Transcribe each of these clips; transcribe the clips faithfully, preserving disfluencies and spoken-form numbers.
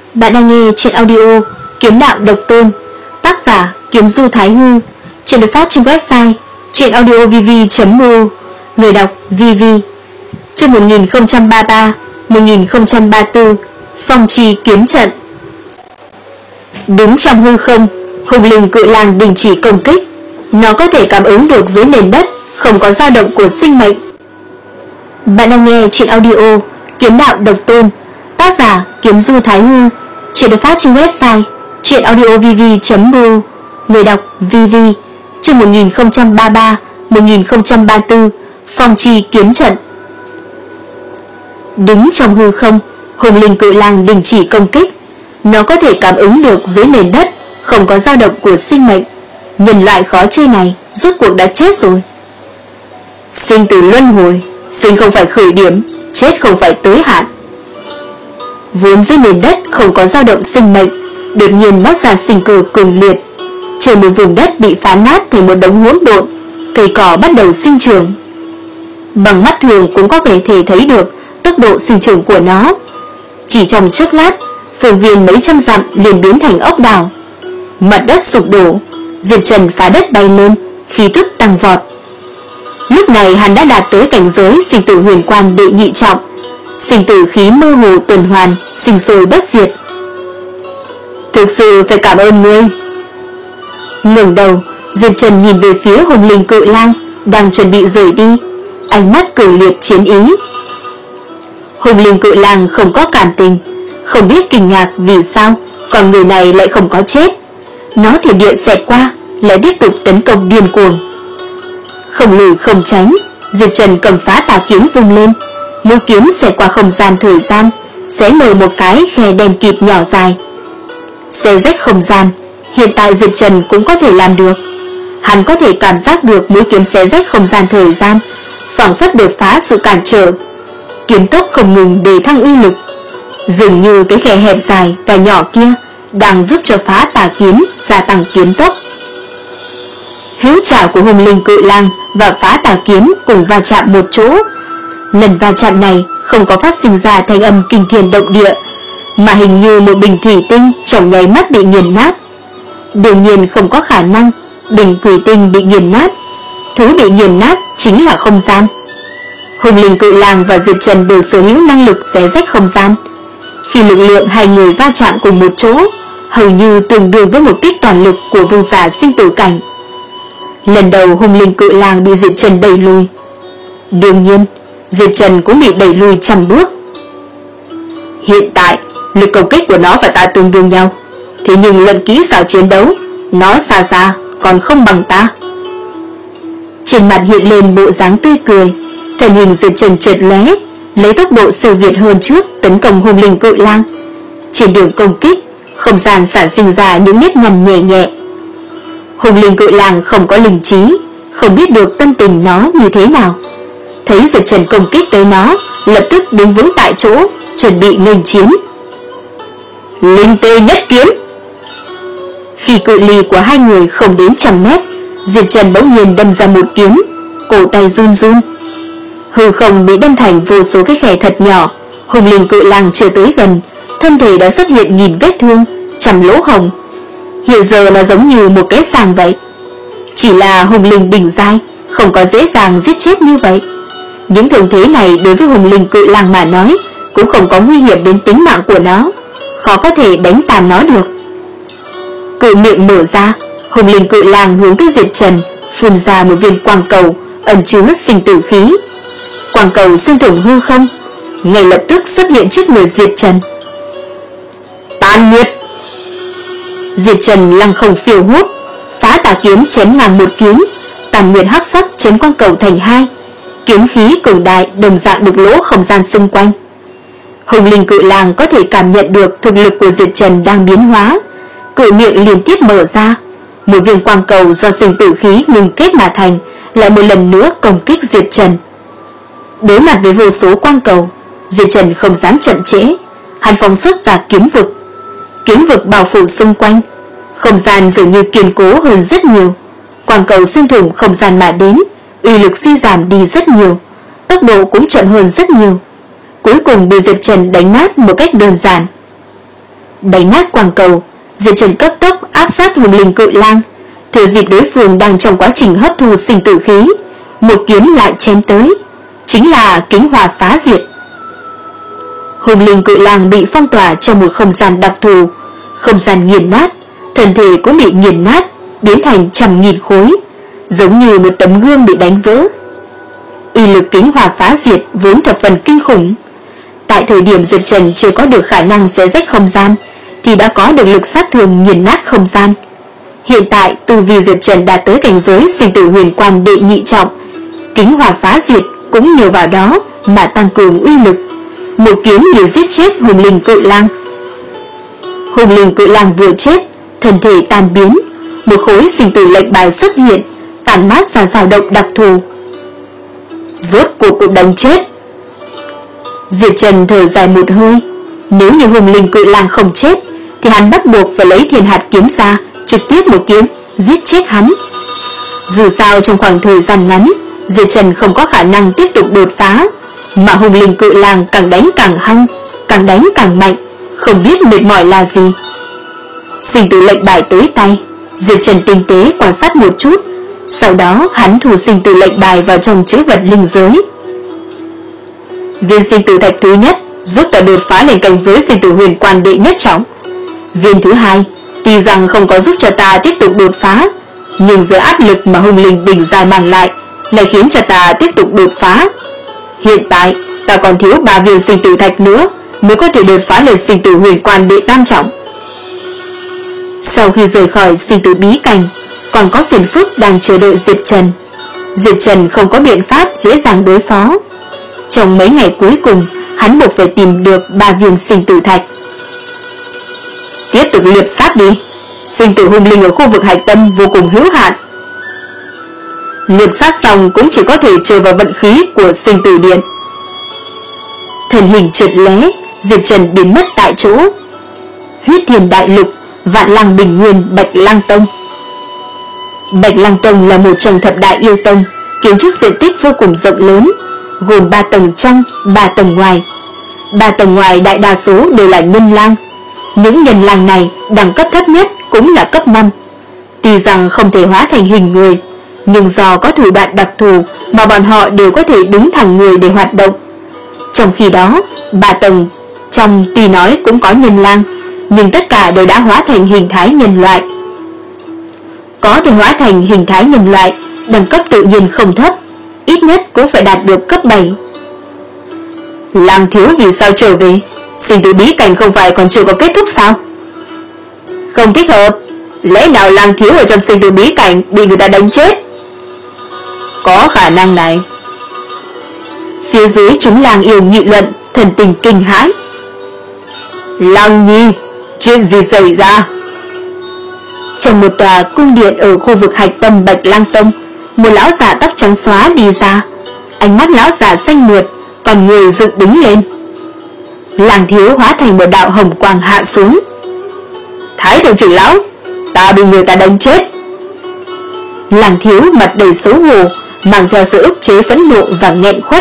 Bạn đang nghe truyện audio Kiếm Đạo Độc Tôn, tác giả Kiếm Du Thái Hư, truyện được phát trên website truyện audio v v chấm m o, người đọc vê vê. Chương một nghìn không trăm ba mươi ba một nghìn không trăm ba mươi tư, Phong Chi Kiếm Trận. Đứng trong hư không, hùng linh cự lang đình chỉ công kích. Nó có thể cảm ứng được dưới nền đất không có dao động của sinh mệnh. Bạn đang nghe truyện audio Kiếm Đạo Độc Tôn, tác giả Kiếm Du Thái Hư, truyện được phát trên website truyện audio v v chấm m o, người đọc vê vê. Chương một nghìn không trăm ba mươi ba một nghìn không trăm ba mươi tư, Phong Chi Kiếm Trận. Đứng trong hư không, hùng linh cự lang đình chỉ công kích. Nó có thể cảm ứng được dưới nền đất không có dao động của sinh mệnh. Nhân loại khó chơi này rốt cuộc đã chết rồi. Sinh tử luân hồi, sinh không phải khởi điểm, chết không phải tới hạn. Vốn dưới nền đất không có dao động sinh mệnh, đột nhiên bắt ra sinh cơ cường liệt. Trên một vùng đất bị phá nát thành một đống hỗn độn, cây cỏ bắt đầu sinh trưởng. Bằng mắt thường cũng có thể thể thấy được tốc độ sinh trưởng của nó. Chỉ trong chốc lát, phương viên mấy trăm dặm liền biến thành ốc đảo. Mặt đất sụp đổ, Diệp Trần phá đất bay lên, khí tức tăng vọt. Lúc này hắn đã đạt tới cảnh giới sinh tử huyền quan đệ nhị trọng, sinh tử khí mơ hồ tuần hoàn, sinh sôi bất diệt. Thực sự phải cảm ơn ngươi. Ngẩng đầu, Diệp Trần nhìn về phía hùng linh cự lang đang chuẩn bị rời đi, ánh mắt cường liệt chiến ý. Hùng linh cự lang không có cảm tình, không biết kinh ngạc vì sao con người này lại không có chết. Nó thiểm điện xẹt qua, lại tiếp tục tấn công điên cuồng. Không lùi không tránh, Diệp Trần cầm phá tà kiếm vung lên, mũi kiếm xẹt qua không gian thời gian, xé mở một cái khe đen kịt nhỏ dài. Xé rách không gian, hiện tại Diệp Trần cũng có thể làm được. Hắn có thể cảm giác được mũi kiếm xé rách không gian thời gian, phảng phất đột phá sự cản trở. Kiếm tốc không ngừng để thăng uy lực, dường như cái khe hẹp dài và nhỏ kia đang giúp cho phá tà kiếm gia tăng kiếm tốc. Hữu trảo của hùng linh cự lang và phá tà kiếm cùng va chạm một chỗ. Lần va chạm này không có phát sinh ra thanh âm kinh thiên động địa, mà hình như một bình thủy tinh trong nháy mắt bị nghiền nát. Đương nhiên không có khả năng bình thủy tinh bị nghiền nát, thứ bị nghiền nát chính là không gian. Hùng linh cự lang và Diệp Trần đều sở hữu năng lực xé rách không gian. Khi lực lượng hai người va chạm cùng một chỗ, hầu như tương đương với một kích toàn lực của vương giả sinh tử cảnh. Lần đầu hùng linh cự lang bị Diệp Trần đẩy lùi. Đương nhiên, Diệp Trần cũng bị đẩy lùi trăm bước. Hiện tại, lực công kích của nó và ta tương đương nhau, thế nhưng luận kỹ xảo chiến đấu, nó xa xa còn không bằng ta. Trên mặt hiện lên bộ dáng tươi cười, thân hình Diệp Trần chợt lóe, lấy tốc độ siêu việt hơn trước tấn công hùng linh cự lang. Trên đường công kích, không gian sản sinh ra những nếp nhăn nhẹ nhẹ. Hùng linh cự lang không có linh trí, không biết được tâm tình nó như thế nào. Thấy Diệp Trần công kích tới nó, lập tức đứng vững tại chỗ, chuẩn bị nghênh chiến. Linh tê nhất kiếm. Khi cự ly của hai người không đến trăm mét, Diệp Trần bỗng nhiên đâm ra một kiếm, cổ tay run run. Hư không bị đâm thành vô số cái khe thật nhỏ. Hùng linh cự lang chưa tới gần, thân thể đã xuất hiện nghìn vết thương, trăm lỗ hồng. Hiện giờ nó giống như một cái sàng vậy. Chỉ là hùng linh đỉnh giai, không có dễ dàng giết chết như vậy. Những thương thế này đối với hùng linh cự lang mà nói cũng không có nguy hiểm đến tính mạng của nó, khó có thể đánh tàn nó được. Cự miệng mở ra, hùng linh cự lang hướng tới Diệp Trần phun ra một viên quang cầu ẩn chứa sinh tử khí. Quang cầu xuyên thủng hư không, ngay lập tức xuất hiện trước người Diệp Trần. Tàn Nguyệt. Diệp Trần lăng không phiêu hốt, phá tà kiếm chém ngang một kiếm, Tàn Nguyệt hắc sắc chém quang cầu thành hai. Kiếm khí cường đại đồng dạng đục lỗ không gian xung quanh. Hùng linh cự lang có thể cảm nhận được thực lực của Diệp Trần đang biến hóa, cự miệng liên tiếp mở ra. Một viên quang cầu do sinh tử khí ngưng kết mà thành lại một lần nữa công kích Diệp Trần. Đối mặt với vô số quang cầu, Diệp Trần không dám chậm trễ, hắn phóng xuất ra kiếm vực. Kiếm vực bao phủ xung quanh, không gian dường như kiên cố hơn rất nhiều. Quang cầu xuyên thủng không gian mà đến, uy lực suy giảm đi rất nhiều, tốc độ cũng chậm hơn rất nhiều. Cuối cùng bị Diệp Trần đánh nát một cách đơn giản. đánh nát quang cầu. Diệp Trần cấp tốc áp sát hùng linh cự lang, thừa dịp đối phương đang trong quá trình hấp thu sinh tử khí, một kiếm lại chém tới, chính là kính hỏa phá diệt. Hùng linh cự lang bị phong tỏa trong một không gian đặc thù, không gian nghiền nát, thân thể cũng bị nghiền nát, biến thành trăm nghìn khối, giống như một tấm gương bị đánh vỡ. Uy lực kính hỏa phá diệt vốn thập phần kinh khủng. Tại thời điểm Diệp Trần chưa có được khả năng xé rách không gian, thì đã có được lực sát thương nghiền nát không gian. Hiện tại tu vi Diệp Trần đã tới cảnh giới sinh tử huyền quan đệ nhị trọng, kính hỏa phá diệt cũng nhờ vào đó mà tăng cường uy lực, một kiếm liền giết chết hùng linh cự lang. Hùng linh cự lang vừa chết, thân thể tan biến, một khối sinh tử lệnh bài xuất hiện, tản mát ra dao động đặc thù. Rốt cuộc cũng đánh chết. Diệp Trần thở dài một hơi, nếu như hùng linh cự lang không chết, thì hắn bắt buộc phải lấy thiên hạt kiếm ra, trực tiếp một kiếm giết chết hắn. Dù sao trong khoảng thời gian ngắn, Diệp Trần không có khả năng tiếp tục đột phá, mà hùng linh cự lang càng đánh càng hăng, càng đánh càng mạnh, không biết mệt mỏi là gì. Sinh tử lệnh bài tới tay, Diệp Trần tinh tế quan sát một chút, sau đó hắn thu sinh tử lệnh bài vào trong chữ vật linh giới. Viên sinh tử thạch thứ nhất giúp ta đột phá lên cảnh giới sinh tử huyền quan đệ nhất trọng. Viên thứ hai tuy rằng không có giúp cho ta tiếp tục đột phá, nhưng dưới áp lực mà hùng linh đỉnh dài mang lại lại khiến cho ta tiếp tục đột phá. Hiện tại ta còn thiếu ba viên sinh tử thạch nữa mới có thể đột phá lên sinh tử huyền quan đệ tam trọng. Sau khi rời khỏi sinh tử bí cảnh, còn có phiền phức đang chờ đợi Diệp Trần. Diệp Trần không có biện pháp dễ dàng đối phó. Trong mấy ngày cuối cùng, hắn buộc phải tìm được ba viên sinh tử thạch. Tiếp tục liệp sát đi, sinh tử hung linh ở khu vực hạch tâm vô cùng hữu hạn. Liệp sát xong cũng chỉ có thể chờ vào vận khí của sinh tử điện. Thần hình trượt lé, Diệp Trần biến mất tại chỗ. Huyết Thiền Đại Lục, Vạn Lăng Bình Nguyên, Bạch Lăng Tông. Bạch Lăng Tông là một trong thập đại yêu tông, kiến trúc diện tích vô cùng rộng lớn, gồm ba tầng trong, ba tầng ngoài. Ba tầng ngoài đại đa số đều là nhân lang. Những nhân lang này đẳng cấp thấp nhất cũng là cấp năm. Tuy rằng không thể hóa thành hình người, nhưng do có thủ đoạn đặc thù mà bọn họ đều có thể đứng thẳng người để hoạt động. Trong khi đó, ba tầng trong tuy nói cũng có nhân lang, nhưng tất cả đều đã hóa thành hình thái nhân loại. Có thể hóa thành hình thái nhân loại, đẳng cấp tự nhiên không thấp, ít nhất cũng phải đạt được cấp bảy. Lang thiếu vì sao trở về? Sinh tử bí cảnh không phải còn chưa có kết thúc sao? Không thích hợp. Lẽ nào lang thiếu ở trong sinh tử bí cảnh bị người ta đánh chết? Có khả năng này. Phía dưới chúng lang yêu nghị luận, thần tình kinh hãi. Lang nhi, chuyện gì xảy ra? Trong một tòa cung điện ở khu vực hạch tâm Bạch Lang Tông, một lão già tóc trắng xóa đi ra. Ánh mắt lão già xanh mượt, còn người dựng đứng lên. Lang thiếu hóa thành một đạo hồng quang hạ xuống. Thái thượng trưởng lão, ta bị người ta đánh chết. Lang thiếu mặt đầy xấu hổ, mang theo sự ức chế phẫn nộ và nghẹn khuất.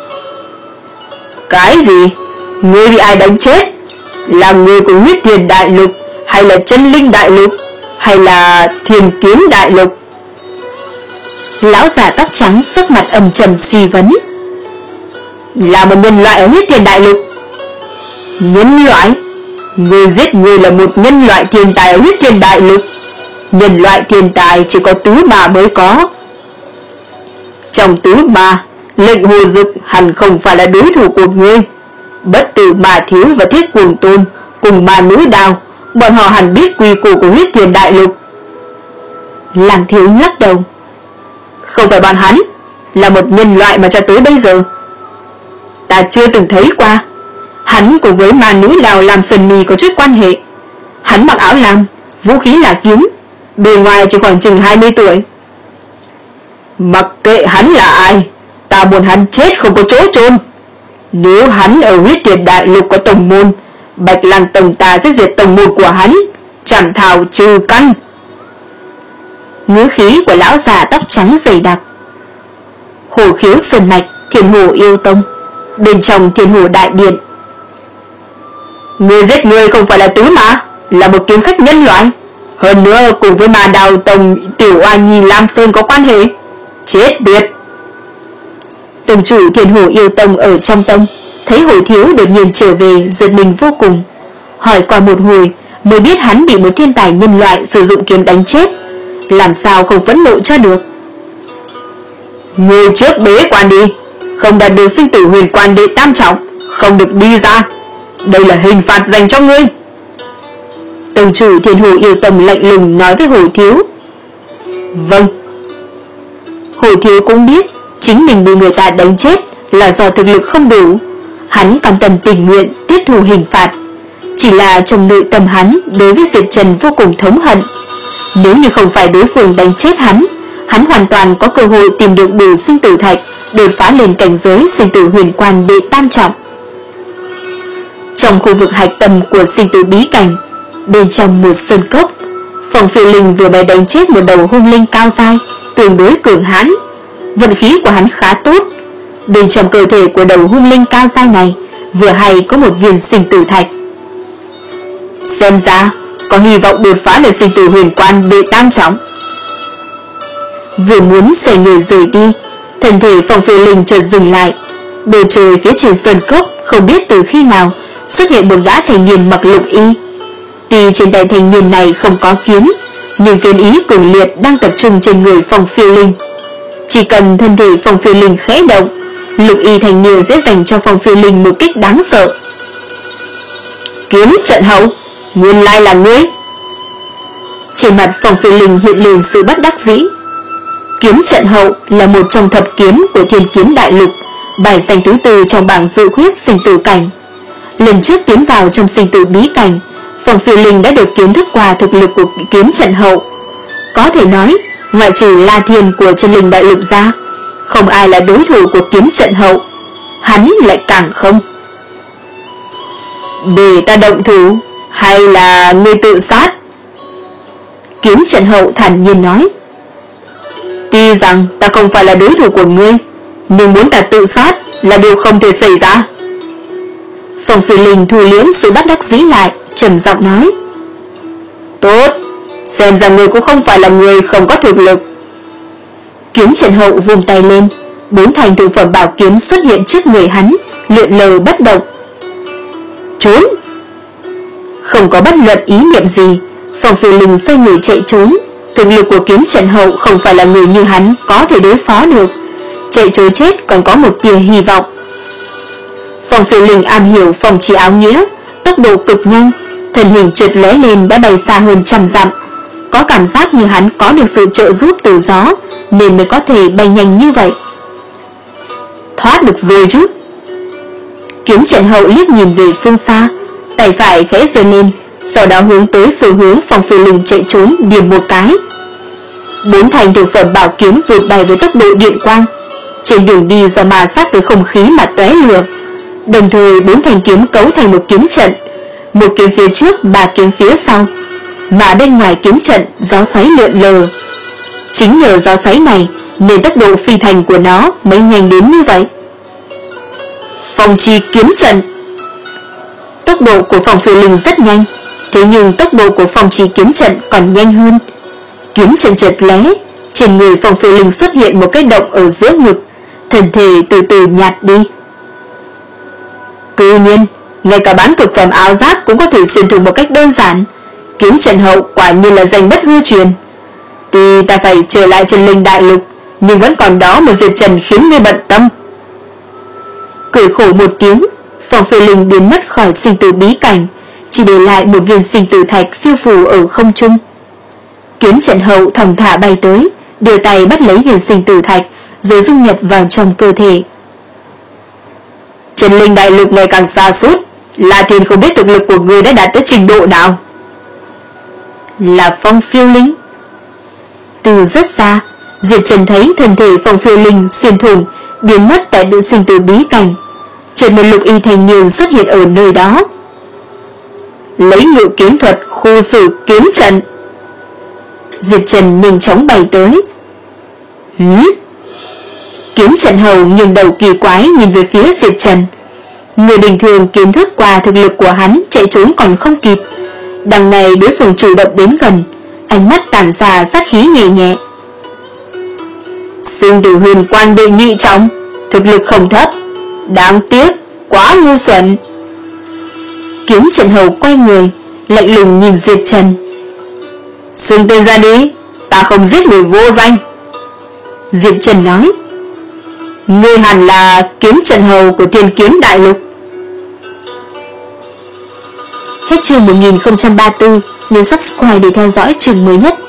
Cái gì? Ngươi bị ai đánh chết? Là người của Huyết Thiền Đại Lục, hay là Chân Linh Đại Lục, hay là Thiền Kiếm Đại Lục? Lão già tóc trắng sắc mặt âm trầm suy vấn. Là một nhân loại ở Huyết Thiền Đại Lục. Nhân loại? Người giết người là một nhân loại thiên tài ở Huyết Thiền Đại Lục. Nhân loại thiên tài chỉ có tứ bà mới có. Trong tứ bà, Lệnh Hồ Dực hẳn không phải là đối thủ của ngươi. Bất tử Ma Thiếu và Thiết Cuồng Tôn cùng Ma Núi Đao, bọn họ hẳn biết quy củ của Huyết Thiền Đại Lục. Lang thiếu lắc đầu. Không phải bọn hắn, là một nhân loại mà cho tới bây giờ ta chưa từng thấy qua. Hắn cùng với Ma Núi Đao làm sần mì có chút quan hệ. Hắn mặc áo lam, vũ khí là kiếm, bề ngoài chỉ khoảng chừng hai mươi tuổi. Mặc kệ hắn là ai, ta muốn hắn chết không có chỗ chôn. Nếu hắn ở Huyết Thiền Đại Lục có tông môn, Bạch Lang Tông ta sẽ diệt tông môn của hắn, chẳng thảo trừ căn. Ngữ khí của lão già tóc trắng dày đặc. Hồ Khiếu Sơn Mạch, Thiên Hồ Yêu Tông, bên trong Thiên Hồ Đại Điện. Người giết người không phải là tứ mã, là một kiếm khách nhân loại, hơn nữa cùng với Ma Đào Tông tiểu oa nhi Lam Sơn có quan hệ. Chết tiệt! Tông chủ Thiên Hồ Yêu Tông ở trong tông thấy Hồ Thiếu đột nhiên trở về, giật mình vô cùng. Hỏi qua một hồi mới biết hắn bị một thiên tài nhân loại sử dụng kiếm đánh chết, làm sao không phẫn nộ cho được. Người trước bế quan đi, không đạt được sinh tử huyền quan đệ tam trọng không được đi ra, đây là hình phạt dành cho ngươi. Tông chủ Thiên Hồ Yêu Tông lạnh lùng nói với Hồ Thiếu. Vâng. Hồ Thiếu cũng biết chính mình bị người ta đánh chết là do thực lực không đủ, hắn cam tâm tình nguyện tiếp thu hình phạt. Chỉ là trong nội tâm hắn đối với Diệp Trần vô cùng thống hận. Nếu như không phải đối phương đánh chết hắn, hắn hoàn toàn có cơ hội tìm được đủ sinh tử thạch, đột phá lên cảnh giới sinh tử huyền quan đệ tam trọng. Trong khu vực hạch tâm của sinh tử bí cảnh, bên trong một sơn cốc, Phong Phiêu Linh vừa mới đánh chết một đầu hung linh cao dai, tương đối cường hãn. Vận khí của hắn khá tốt. Bên trong cơ thể của đầu hung linh cao dai này vừa hay có một viên sinh tử thạch. Xem ra có hy vọng đột phá lên sinh tử huyền quan đệ tam trọng. Vừa muốn xoay người rời đi, thân thể Phong Phiêu Linh chợt dừng lại. Bầu trời phía trên sơn cốc không biết từ khi nào xuất hiện một gã thanh niên mặc lục y. Tuy trên tay thanh niên này không có kiếm, nhưng kiếm ý cường liệt đang tập trung trên người Phong Phiêu Linh. Chỉ cần thân thể Phong Phiêu Linh khẽ động, lục y thanh niên sẽ dành cho Phong Phiêu Linh một kích đáng sợ. Kiếm trận hậu, nguyên lai là ngươi. Trên mặt Phong Phiêu Linh hiện lên sự bất đắc dĩ. Kiếm trận hậu là một trong thập kiếm của Thiên Kiếm Đại Lục, bài danh thứ tư trong bảng dự khuyết sinh tử cảnh. Lần trước tiến vào trong sinh tử bí cảnh, Phong Phiêu Linh đã được kiến thức qua thực lực của kiếm trận hậu. Có thể nói, ngoại trừ La Thiên của Chân Linh Đại Lục ra, không ai là đối thủ của kiếm trận hậu. Hắn lại càng không. Để ta động thủ, hay là ngươi tự sát? Kiếm trận hậu thản nhiên nói. Tuy rằng ta không phải là đối thủ của ngươi, nhưng muốn ta tự sát là điều không thể xảy ra. Phong Phiêu Linh thu liễm sự bất đắc dĩ lại, trầm giọng nói. Tốt, xem ra ngươi cũng không phải là người không có thực lực. Kiếm trận hậu vùng tay lên, bốn thành thượng phẩm bảo kiếm xuất hiện trước người hắn, lượn lờ bất động. Trốn! Không có bất luận ý niệm gì, Phong Phiêu Linh xoay người chạy trốn. Thực lực của kiếm trận hậu không phải là người như hắn có thể đối phó được, chạy trốn chết còn có một tia hy vọng. Phong Phiêu Linh am hiểu phòng chỉ áo nghĩa, tốc độ cực nhanh, thân hình trượt lóe lên đã bay xa hơn trăm dặm. Có cảm giác như hắn có được sự trợ giúp từ gió nên mới có thể bay nhanh như vậy. Thoát được rồi chứ? Kiếm trận hậu liếc nhìn về phương xa, tay phải khẽ giơ lên, sau đó hướng tới phương hướng Phong Phiêu Linh chạy trốn điểm một cái. Bốn thành thực phẩm bảo kiếm vụt bay với tốc độ điện quang, trên đường đi do ma sát với không khí mà tóe lửa. Đồng thời bốn thanh kiếm cấu thành một kiếm trận, một kiếm phía trước, ba kiếm phía sau, mà bên ngoài kiếm trận gió xoáy lượn lờ. Chính nhờ gió xoáy này nên tốc độ phi thành của nó mới nhanh đến như vậy. Phong chi kiếm trận. Tốc độ của Phong Phiêu Linh rất nhanh, thế nhưng tốc độ của phong chi kiếm trận còn nhanh hơn. Kiếm trận chợt lóe, trên người Phong Phiêu Linh xuất hiện một cái động ở giữa ngực, thân thể từ từ nhạt đi. Cư nhiên, ngay cả bán cực phẩm áo giáp cũng có thể xuyên thủng một cách đơn giản. Kiếm trận hậu quả nhiên là danh bất hư truyền. Tuy ta phải trở lại Chân Linh Đại Lục, nhưng vẫn còn đó một Diệp Trần khiến ngươi bận tâm. Cười khổ một tiếng, Phong Phiêu Linh biến mất khỏi sinh tử bí cảnh, chỉ để lại một viên sinh tử thạch phiêu phù ở không trung. Kiếm trận hậu thong thả bay tới, đưa tay bắt lấy viên sinh tử thạch, rồi dung nhập vào trong cơ thể. Chân Linh Đại Lục ngày càng xa suốt, La Thiên không biết thực lực của người đã đạt tới trình độ nào. Là Phong Phiêu Linh. Từ rất xa, Diệp Trần thấy thân thể Phong Phiêu Linh xuyên thủng, biến mất tại địa sinh tử bí cảnh. Chợt một lục y thanh niên xuất hiện ở nơi đó. Lấy ngự kiếm thuật khu xử kiếm trận. Diệp Trần nhanh chóng bay tới. Hứ? Kiếm trận hầu nghiêng đầu kỳ quái nhìn về phía Diệp Trần. Người bình thường kiến thức qua thực lực của hắn chạy trốn còn không kịp, đằng này đối phương chủ động đến gần, ánh mắt tản ra sát khí nhẹ nhẹ. Sinh tử huyền quan đệ nhị trọng, thực lực không thấp, đáng tiếc, quá ngu xuẩn. Kiếm Trận Hầu quay người, lạnh lùng nhìn Diệp Trần. Xưng tên ra đi, ta không giết người vô danh. Diệp Trần nói. Ngươi hẳn là Kiếm Trận Hầu của Thiên Kiếm Đại Lục. Hết chương một nghìn không trăm ba mươi tư, nhớ subscribe để theo dõi chương mới nhất.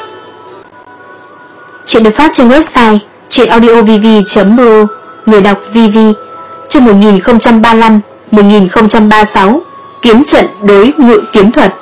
Chuyện được phát trên website truyệnaudiovv chấm pro, người đọc vê vê. Chương một nghìn không trăm ba mươi lăm một nghìn không trăm ba mươi sáu, kiếm trận đối ngự kiếm thuật.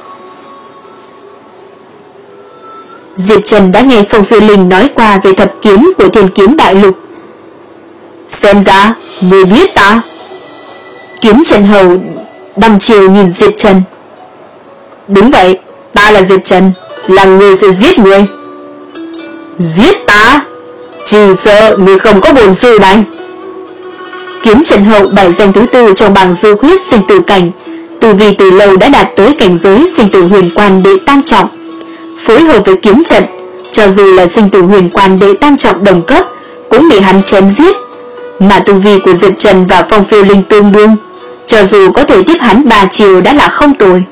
Diệp Trần đã nghe Phong Phiêu Linh nói qua về thập kiếm của Thiên Kiếm Đại Lục. Xem ra, ngươi biết ta. Kiếm Trận Hầu đăm chiều nhìn Diệp Trần. Đúng vậy, ta là Diệp Trần, là người sẽ giết ngươi. Giết ta? Chỉ sợ ngươi không có bổn sự này. Kiếm Trận Hầu bài danh thứ tư trong bảng dư huyết sinh tử cảnh, tu vi từ lâu đã đạt tới cảnh giới sinh tử huyền quan đệ tam trọng. Phối hợp với kiếm trận, cho dù là sinh tử huyền quan đệ tam trọng đồng cấp cũng bị hắn chém giết. Mà tu vi của Diệp Trần và Phong Phiêu Linh tương đương, cho dù có thể tiếp hắn ba chiều đã là không tồi.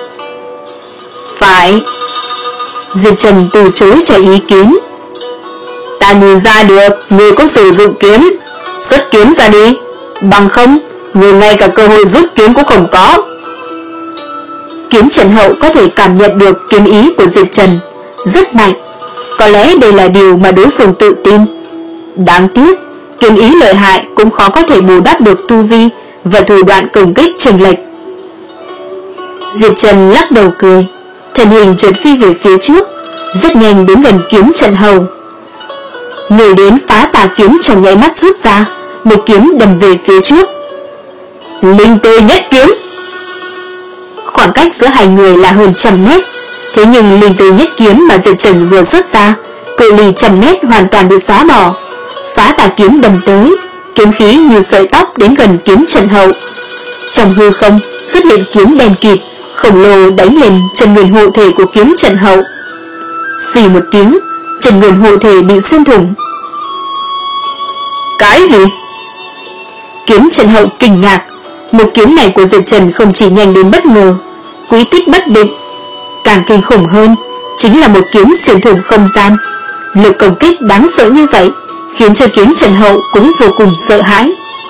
Phải. Diệp Trần từ chối cho ý kiến. Ta nhìn ra được ngươi có sử dụng kiếm, xuất kiếm ra đi, bằng không ngươi ngay cả cơ hội rút kiếm cũng không có. Kiếm Trận Hậu có thể cảm nhận được kiếm ý của Diệp Trần rất mạnh, có lẽ đây là điều mà đối phương tự tin. Đáng tiếc, kiếm ý lợi hại cũng khó có thể bù đắp được tu vi và thủ đoạn công kích chênh lệch. Diệp Trần lắc đầu cười, thân hình trượt phi về phía trước, rất nhanh đến gần Kiếm Trận Hầu. Người đến phá tà kiếm trong nháy mắt rút ra, một kiếm đâm về phía trước. Linh tê nhất kiếm. Khoảng cách giữa hai người là hơn trăm mét, thế nhưng linh tê nhất kiếm mà Diệp Trần vừa xuất ra, cự ly trăm mét hoàn toàn bị xóa bỏ. Phá tà kiếm đâm tới, kiếm khí như sợi tóc đến gần Kiếm Trận Hậu. Trong hư không xuất hiện kiếm đen kịt khổng lồ đánh lên chân nguyên hộ thể của Kiếm Trận Hậu. Xì một tiếng, chân nguyên hộ thể bị xuyên thủng. Cái gì? Kiếm Trận Hậu kinh ngạc. Một kiếm này của Diệp Trần không chỉ nhanh đến bất ngờ, quy tích bất định, càng kinh khủng hơn chính là một kiếm xuyên thủng không gian. Lực công kích đáng sợ như vậy khiến cho Kiếm Trận Hậu cũng vô cùng sợ hãi.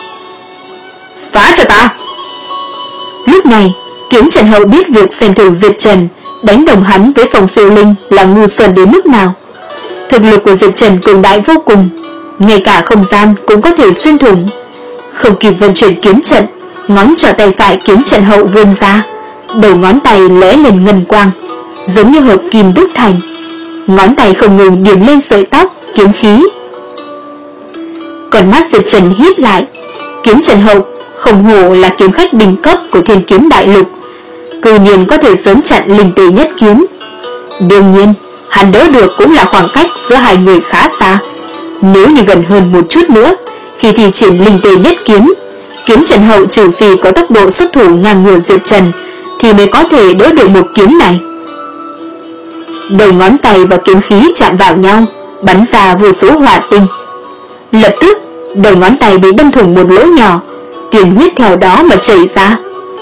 Phá cho ta! Lúc này Kiếm Trận Hậu biết việc xem thường Diệp Trần, đánh đồng hắn với Phong Phiêu Linh là ngu xuẩn đến mức nào. Thực lực của Diệp Trần cường đại vô cùng, ngay cả không gian cũng có thể xuyên thủng. Không kịp vận chuyển kiếm trận, ngón trỏ tay phải Kiếm Trận Hậu vươn ra, đầu ngón tay lóe lên ngân quang, giống như hợp kim đúc thành. Ngón tay không ngừng điểm lên sợi tóc, kiếm khí. Còn mắt Diệp Trần híp lại. Kiếm Trận Hậu không hổ là kiếm khách đỉnh cấp của Thiên Kiếm Đại Lục, cư nhiên có thể sớm chặn linh tê nhất kiếm. Đương nhiên, hắn đỡ được cũng là khoảng cách giữa hai người khá xa. Nếu như gần hơn một chút nữa, khi thi triển linh tê nhất kiếm, Kiếm Trận Hậu trừ phi có tốc độ xuất thủ ngang ngửa Diệp Trần thì mới có thể đỡ được một kiếm này. Đầu ngón tay và kiếm khí chạm vào nhau, bắn ra vô số hỏa tinh. Lập tức, đầu ngón tay bị đâm thủng một lỗ nhỏ, tiền huyết theo đó mà chảy ra.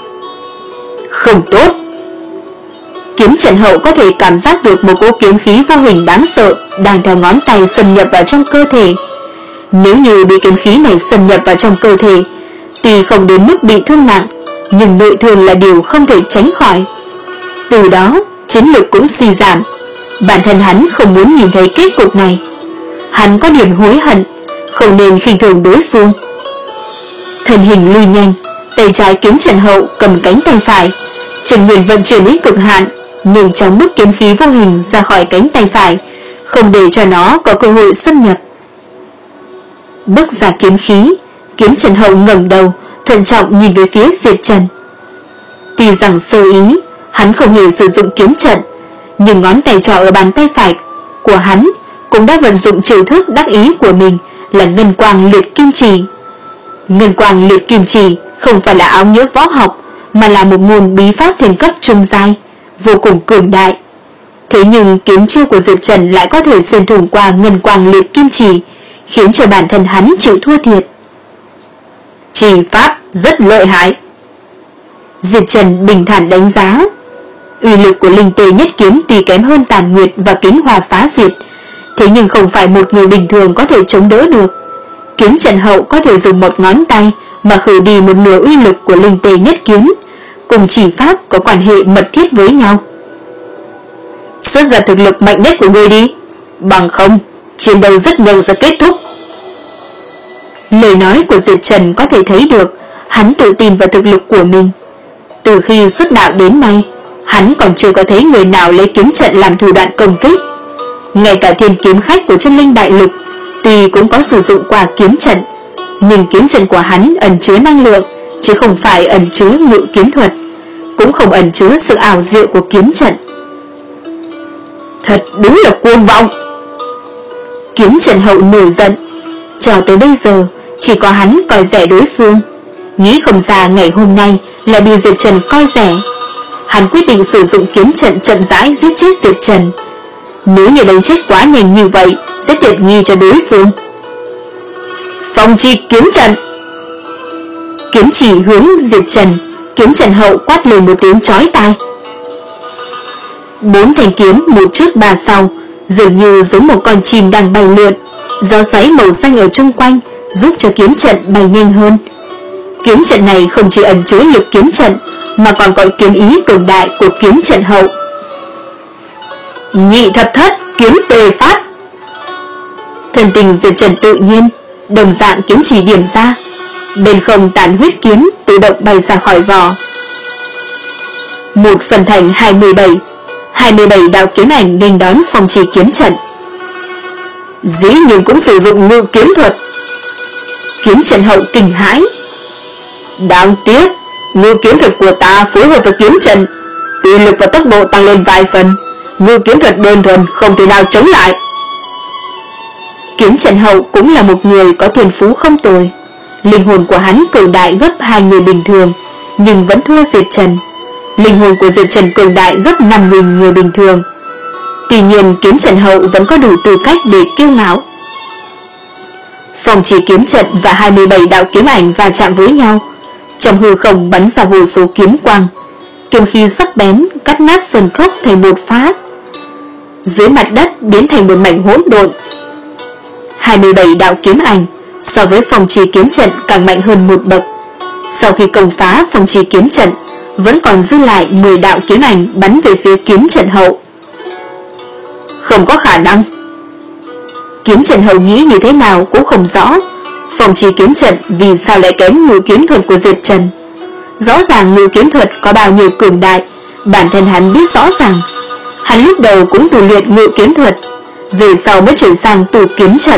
Không tốt. Kiếm Trận Hậu có thể cảm giác được một cỗ kiếm khí vô hình đáng sợ đang theo ngón tay xâm nhập vào trong cơ thể. Nếu như bị kiếm khí này xâm nhập vào trong cơ thể, tuy không đến mức bị thương nặng, nhưng nội thương là điều không thể tránh khỏi. Từ đó, chiến lực cũng suy giảm. Bản thân hắn không muốn nhìn thấy kết cục này. Hắn có điểm hối hận, không nên khinh thường đối phương. Thân hình lui nhanh, tay trái Kiếm Trận Hậu cầm cánh tay phải, chân nguyên vận chuyển đến cực hạn, nhưng trong bức kiếm khí vô hình ra khỏi cánh tay phải, không để cho nó có cơ hội xâm nhập. Bước ra kiếm khí, Kiếm Trận Hậu ngẩng đầu, thận trọng nhìn về phía Diệp Trần. Tuy rằng sơ ý, hắn không hề sử dụng kiếm trận, nhưng ngón tay trỏ ở bàn tay phải của hắn cũng đã vận dụng chiêu thức đắc ý của mình là ngân quang liệt kim chỉ. Ngân quang liệt kim chỉ không phải là áo nghĩa võ học, mà là một môn bí pháp thiên cấp trung giai, vô cùng cường đại. Thế nhưng kiếm chiêu của Diệp Trần lại có thể xuyên thủng qua ngân quang liệt kim chỉ, khiến cho bản thân hắn chịu thua thiệt. Chỉ pháp rất lợi hại. Diệp Trần bình thản đánh giá. Uy lực của linh tê nhất kiếm tuy kém hơn Tàn Nguyệt và Kính Hòa Phá Diệt, thế nhưng không phải một người bình thường có thể chống đỡ được. Kiếm Trần Hậu có thể dùng một ngón tay mà khử đi một nửa uy lực của linh tê nhất kiếm, cùng chỉ pháp có quan hệ mật thiết với nhau. Xuất ra thực lực mạnh nhất của ngươi đi, bằng không chiến đấu rất nhanh sẽ kết thúc. Lời nói của Diệp Trần có thể thấy được hắn tự tin vào thực lực của mình. Từ khi xuất đạo đến nay, hắn còn chưa có thấy người nào lấy kiếm trận làm thủ đoạn công kích. Ngay cả thiên kiếm khách của Chân Linh Đại Lục tuy cũng có sử dụng qua kiếm trận, nhưng kiếm trận của hắn ẩn chứa năng lượng, chứ không phải ẩn chứa ngự kiếm thuật, cũng không ẩn chứa sự ảo diệu của kiếm trận. Thật đúng là cuồng vọng. Kiếm Trần Hậu nổi giận. Cho tới bây giờ chỉ có hắn coi rẻ đối phương, nghĩ không ra ngày hôm nay là bị Diệp Trần coi rẻ. Hắn quyết định sử dụng kiếm trận chậm rãi giết chết Diệp Trần. Nếu như đánh chết quá nhanh như vậy sẽ tiện nghi cho đối phương. Phong chi kiếm trận. Kiếm chỉ hướng Diệp Trần, kiếm Trần Hậu quát lên một tiếng chói tai. Bốn thanh kiếm một trước ba sau, dường như giống một con chim đang bay lượn. Gió xoáy màu xanh ở chung quanh giúp cho kiếm trận bay nhanh hơn. Kiếm trận này không chỉ ẩn chứa lực kiếm trận, mà còn có kiếm ý cường đại của kiếm Trần Hậu. Nhị thập thất kiếm tề phát. Thần tình Diệp Trần tự nhiên, đồng dạng kiếm chỉ điểm ra, bên không tàn huyết kiếm tự động bay ra khỏi vỏ. Một phần thành hai mươi bảy, hai mươi bảy đạo kiếm ảnh nghênh đón phong trì kiếm trận. Dĩ nhiên cũng sử dụng ngự kiếm thuật. Kiếm Trần Hậu kinh hãi. Đáng tiếc, ngự kiếm thuật của ta phối hợp với kiếm trận, uy lực và tốc độ tăng lên vài phần, ngự kiếm thuật đơn thuần không thể nào chống lại. Kiếm Trần Hậu cũng là một người có thiên phú không tồi. Linh hồn của hắn cường đại gấp hai người bình thường, nhưng vẫn thua Diệp Trần. Linh hồn của Diệp Trần cường đại gấp năm nghìn người bình thường. Tuy nhiên kiếm Trần Hậu vẫn có đủ tư cách để kiêu ngạo. Phong chỉ kiếm trận và hai mươi bảy đạo kiếm ảnh va chạm với nhau, trong hư không bắn ra vô số kiếm quang, kiếm khí sắc bén cắt nát sơn cốc thành một phát, dưới mặt đất biến thành một mảnh hỗn độn. hai mươi bảy đạo kiếm ảnh so với phong trì kiếm trận càng mạnh hơn một bậc. Sau khi công phá phong trì kiếm trận, vẫn còn dư lại mười đạo kiếm ảnh bắn về phía kiếm Trần Hậu. Không có khả năng. Kiếm Trần Hậu nghĩ như thế nào cũng không rõ, phong trì kiếm trận vì sao lại kém ngự kiếm thuật của Diệp Trần. Rõ ràng ngự kiếm thuật có bao nhiêu cường đại, bản thân hắn biết rõ ràng. Hắn lúc đầu cũng tu luyện ngự kiếm thuật, về sau mới chuyển sang tu kiếm trận.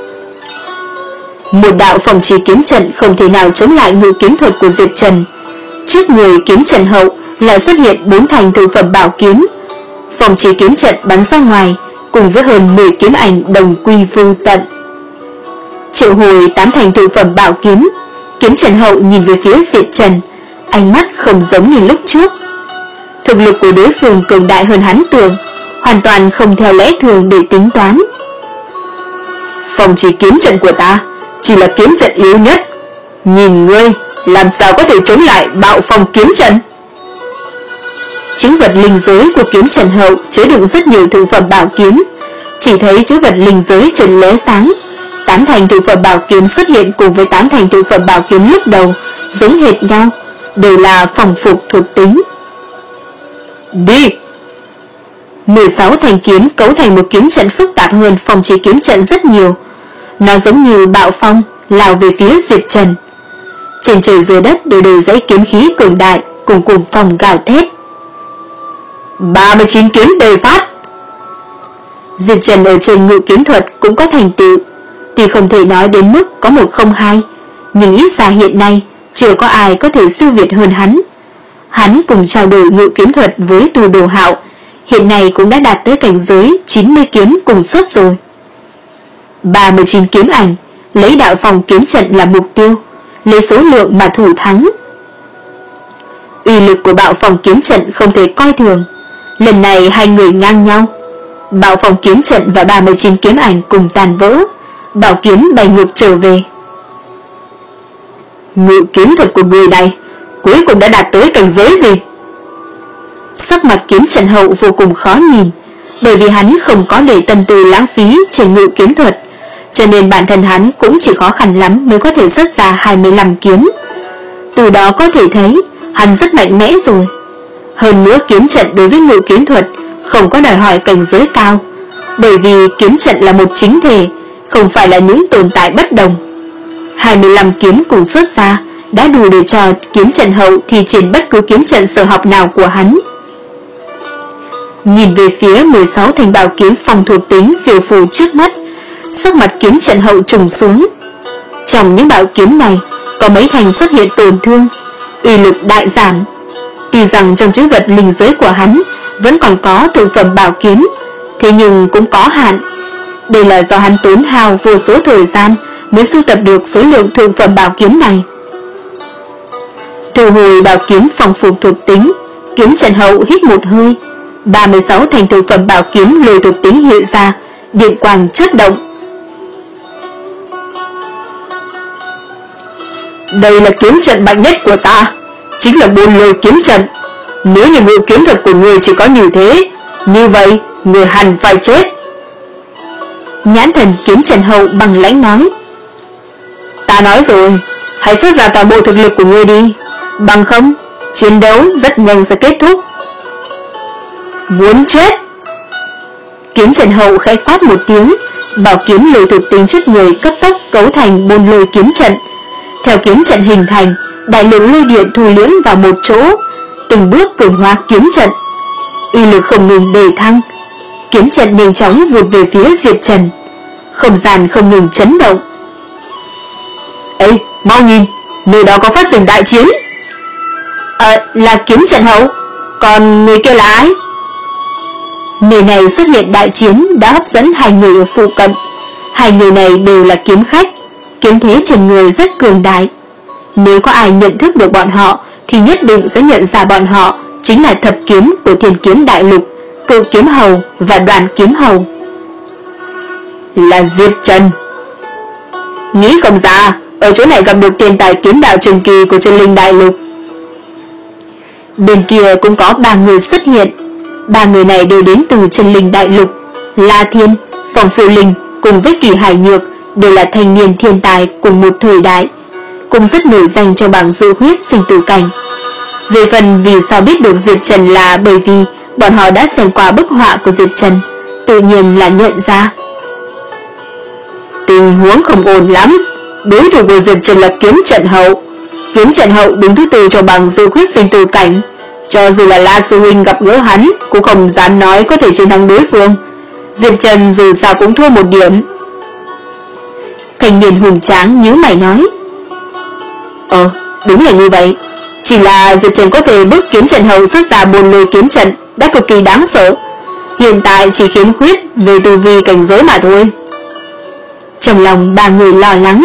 Một đạo phong trì kiếm trận không thể nào chống lại ngự kiếm thuật của Diệp Trần. Trước người kiếm Trần Hậu lại xuất hiện bốn thành thượng phẩm bảo kiếm. Phong trì kiếm trận bắn ra ngoài, cùng với hơn mười kiếm ảnh đồng quy vô tận. Triệu hồi tám thành thượng phẩm bảo kiếm, kiếm Trần Hậu nhìn về phía Diệp Trần, ánh mắt không giống như lúc trước. Thực lực của đối phương cường đại hơn hắn tưởng, hoàn toàn không theo lẽ thường để tính toán. Phong trì kiếm trận của ta chỉ là kiếm trận yếu nhất, nhìn ngươi làm sao có thể chống lại bạo phong kiếm trận. Chữ vật linh giới của kiếm Trần Hậu chứa đựng rất nhiều thượng phẩm bảo kiếm. Chỉ thấy chữ vật linh giới trần lóe sáng, tám thành thượng phẩm bảo kiếm xuất hiện cùng với tám thành thượng phẩm bảo kiếm lúc đầu giống hệt nhau, đều là phòng phục thuộc tính. Đi! mười sáu thành kiếm cấu thành một kiếm trận phức tạp hơn phong trì kiếm trận rất nhiều. Nó giống như bạo phong lao về phía Diệp Trần. Trên trời dưới đất đều đầy dãy kiếm khí cường đại, cùng cùng phòng gào thét. ba mươi chín kiếm tề phát. Diệp Trần ở trên ngự kiếm thuật cũng có thành tựu, tuy không thể nói đến mức có một không hai, nhưng ít ra hiện nay chưa có ai có thể siêu việt hơn hắn. Hắn cùng trao đổi ngự kiếm thuật với Tu Đồ Hạo, hiện nay cũng đã đạt tới cảnh giới chín mươi kiếm cùng xuất rồi. ba mươi chín kiếm ảnh lấy đạo phòng kiếm trận là mục tiêu, lấy số lượng mà thủ thắng. Uy lực của Bạo Phong kiếm trận không thể coi thường. Lần này hai người ngang nhau. Bạo Phong kiếm trận và ba mươi chín kiếm ảnh cùng tàn vỡ, bảo kiếm bay ngược trở về. Ngự kiếm thuật của người này cuối cùng đã đạt tới cảnh giới gì? Sắc mặt Kiếm Trận Hậu vô cùng khó nhìn, bởi vì hắn không có để tâm tư lãng phí trên ngự kiếm thuật, cho nên bản thân hắn cũng chỉ khó khăn lắm mới có thể xuất ra hai mươi lăm kiếm. Từ đó có thể thấy hắn rất mạnh mẽ rồi. Hơn nữa kiếm trận đối với ngự kiếm thuật không có đòi hỏi cảnh giới cao, bởi vì kiếm trận là một chính thể, không phải là những tồn tại bất đồng. hai mươi lăm kiếm cùng xuất ra đã đủ để cho Kiếm Trận Hậu thi triển bất cứ kiếm trận sở học nào của hắn. Nhìn về phía mười sáu thanh bảo kiếm phòng thuộc tính phiêu phù trước mắt, sắc mặt Kiếm Trận Hậu trùng xuống. Trong những bảo kiếm này có mấy thành xuất hiện tổn thương, uy lực đại giảm. Tuy rằng trong chữ vật linh giới của hắn vẫn còn có thượng phẩm bảo kiếm, thế nhưng cũng có hạn. Đây là do hắn tốn hao vô số thời gian mới sưu tập được số lượng thượng phẩm bảo kiếm này. Thu hồi bảo kiếm phòng phục thuộc tính, Kiếm Trận Hậu hít một hơi, ba mươi sáu thành thượng phẩm bảo kiếm lôi thuộc tính hiện ra, điện quang chớp động. Đây là kiếm trận mạnh nhất của ta, chính là buôn lôi kiếm trận. Nếu như ngự kiếm thuật của người chỉ có như thế, như vậy người hẳn phải chết. Nhãn thần Kiếm Trận Hậu bằng lãnh nói. Ta nói rồi, hãy xuất ra toàn bộ thực lực của ngươi đi, bằng không chiến đấu rất nhanh sẽ kết thúc. Muốn chết? Kiếm Trận Hậu khẽ quát một tiếng, bảo kiếm lôi thuộc tính trước người cấp tốc cấu thành buôn lôi kiếm trận. Theo kiếm trận hình thành, đại lượng lôi điện thu liễm vào một chỗ, từng bước cường hóa kiếm trận. Uy lực không ngừng đề thăng, kiếm trận nhanh chóng vụt về phía Diệp Trần. Không gian không ngừng chấn động. Ê, mau nhìn, nơi đó có phát sinh đại chiến. Ờ, là Kiếm Trận Hậu. Còn người kia là ai? Nơi này xuất hiện đại chiến đã hấp dẫn hai người ở phụ cận. Hai người này đều là kiếm khách, kiếm thế trên người rất cường đại. Nếu có ai nhận thức được bọn họ thì nhất định sẽ nhận ra bọn họ chính là thập kiếm của Thiên Kiếm Đại Lục, Cự Kiếm Hầu và Đoàn Kiếm Hầu. Là Diệp Trần. Nghĩ không ra ở chỗ này gặp được tiền tài kiếm đạo trường kỳ của Chân Linh Đại Lục. Bên kia cũng có ba người xuất hiện. Ba người này đều đến từ Chân Linh Đại Lục. La Thiên, Phòng Phụ Linh cùng với Kỳ Hải Nhược đều là thanh niên thiên tài cùng một thời đại, cũng rất nổi danh trong bảng dư huyết sinh tử cảnh. Về phần vì sao biết được Diệp Trần là bởi vì bọn họ đã xem qua bức họa của Diệp Trần, tự nhiên là nhận ra. Tình huống không ổn lắm. Đối thủ của Diệp Trần là Kiếm Trận Hậu. Kiếm Trận Hậu đứng thứ tư trong bảng dư huyết sinh tử cảnh. Cho dù là La Sư Huynh gặp gỡ hắn cũng không dám nói có thể chiến thắng đối phương. Diệp Trần dù sao cũng thua một điểm. Thanh niên hùng tráng nhíu mày nói. Ờ, đúng là như vậy. Chỉ là Diệp Trần có thể bức Kiếm Trận Hậu xuất ra buôn lôi kiếm trận đã cực kỳ đáng sợ. Hiện tại chỉ khiếm khuyết về tu vi cảnh giới mà thôi. Trong lòng ba người lo lắng.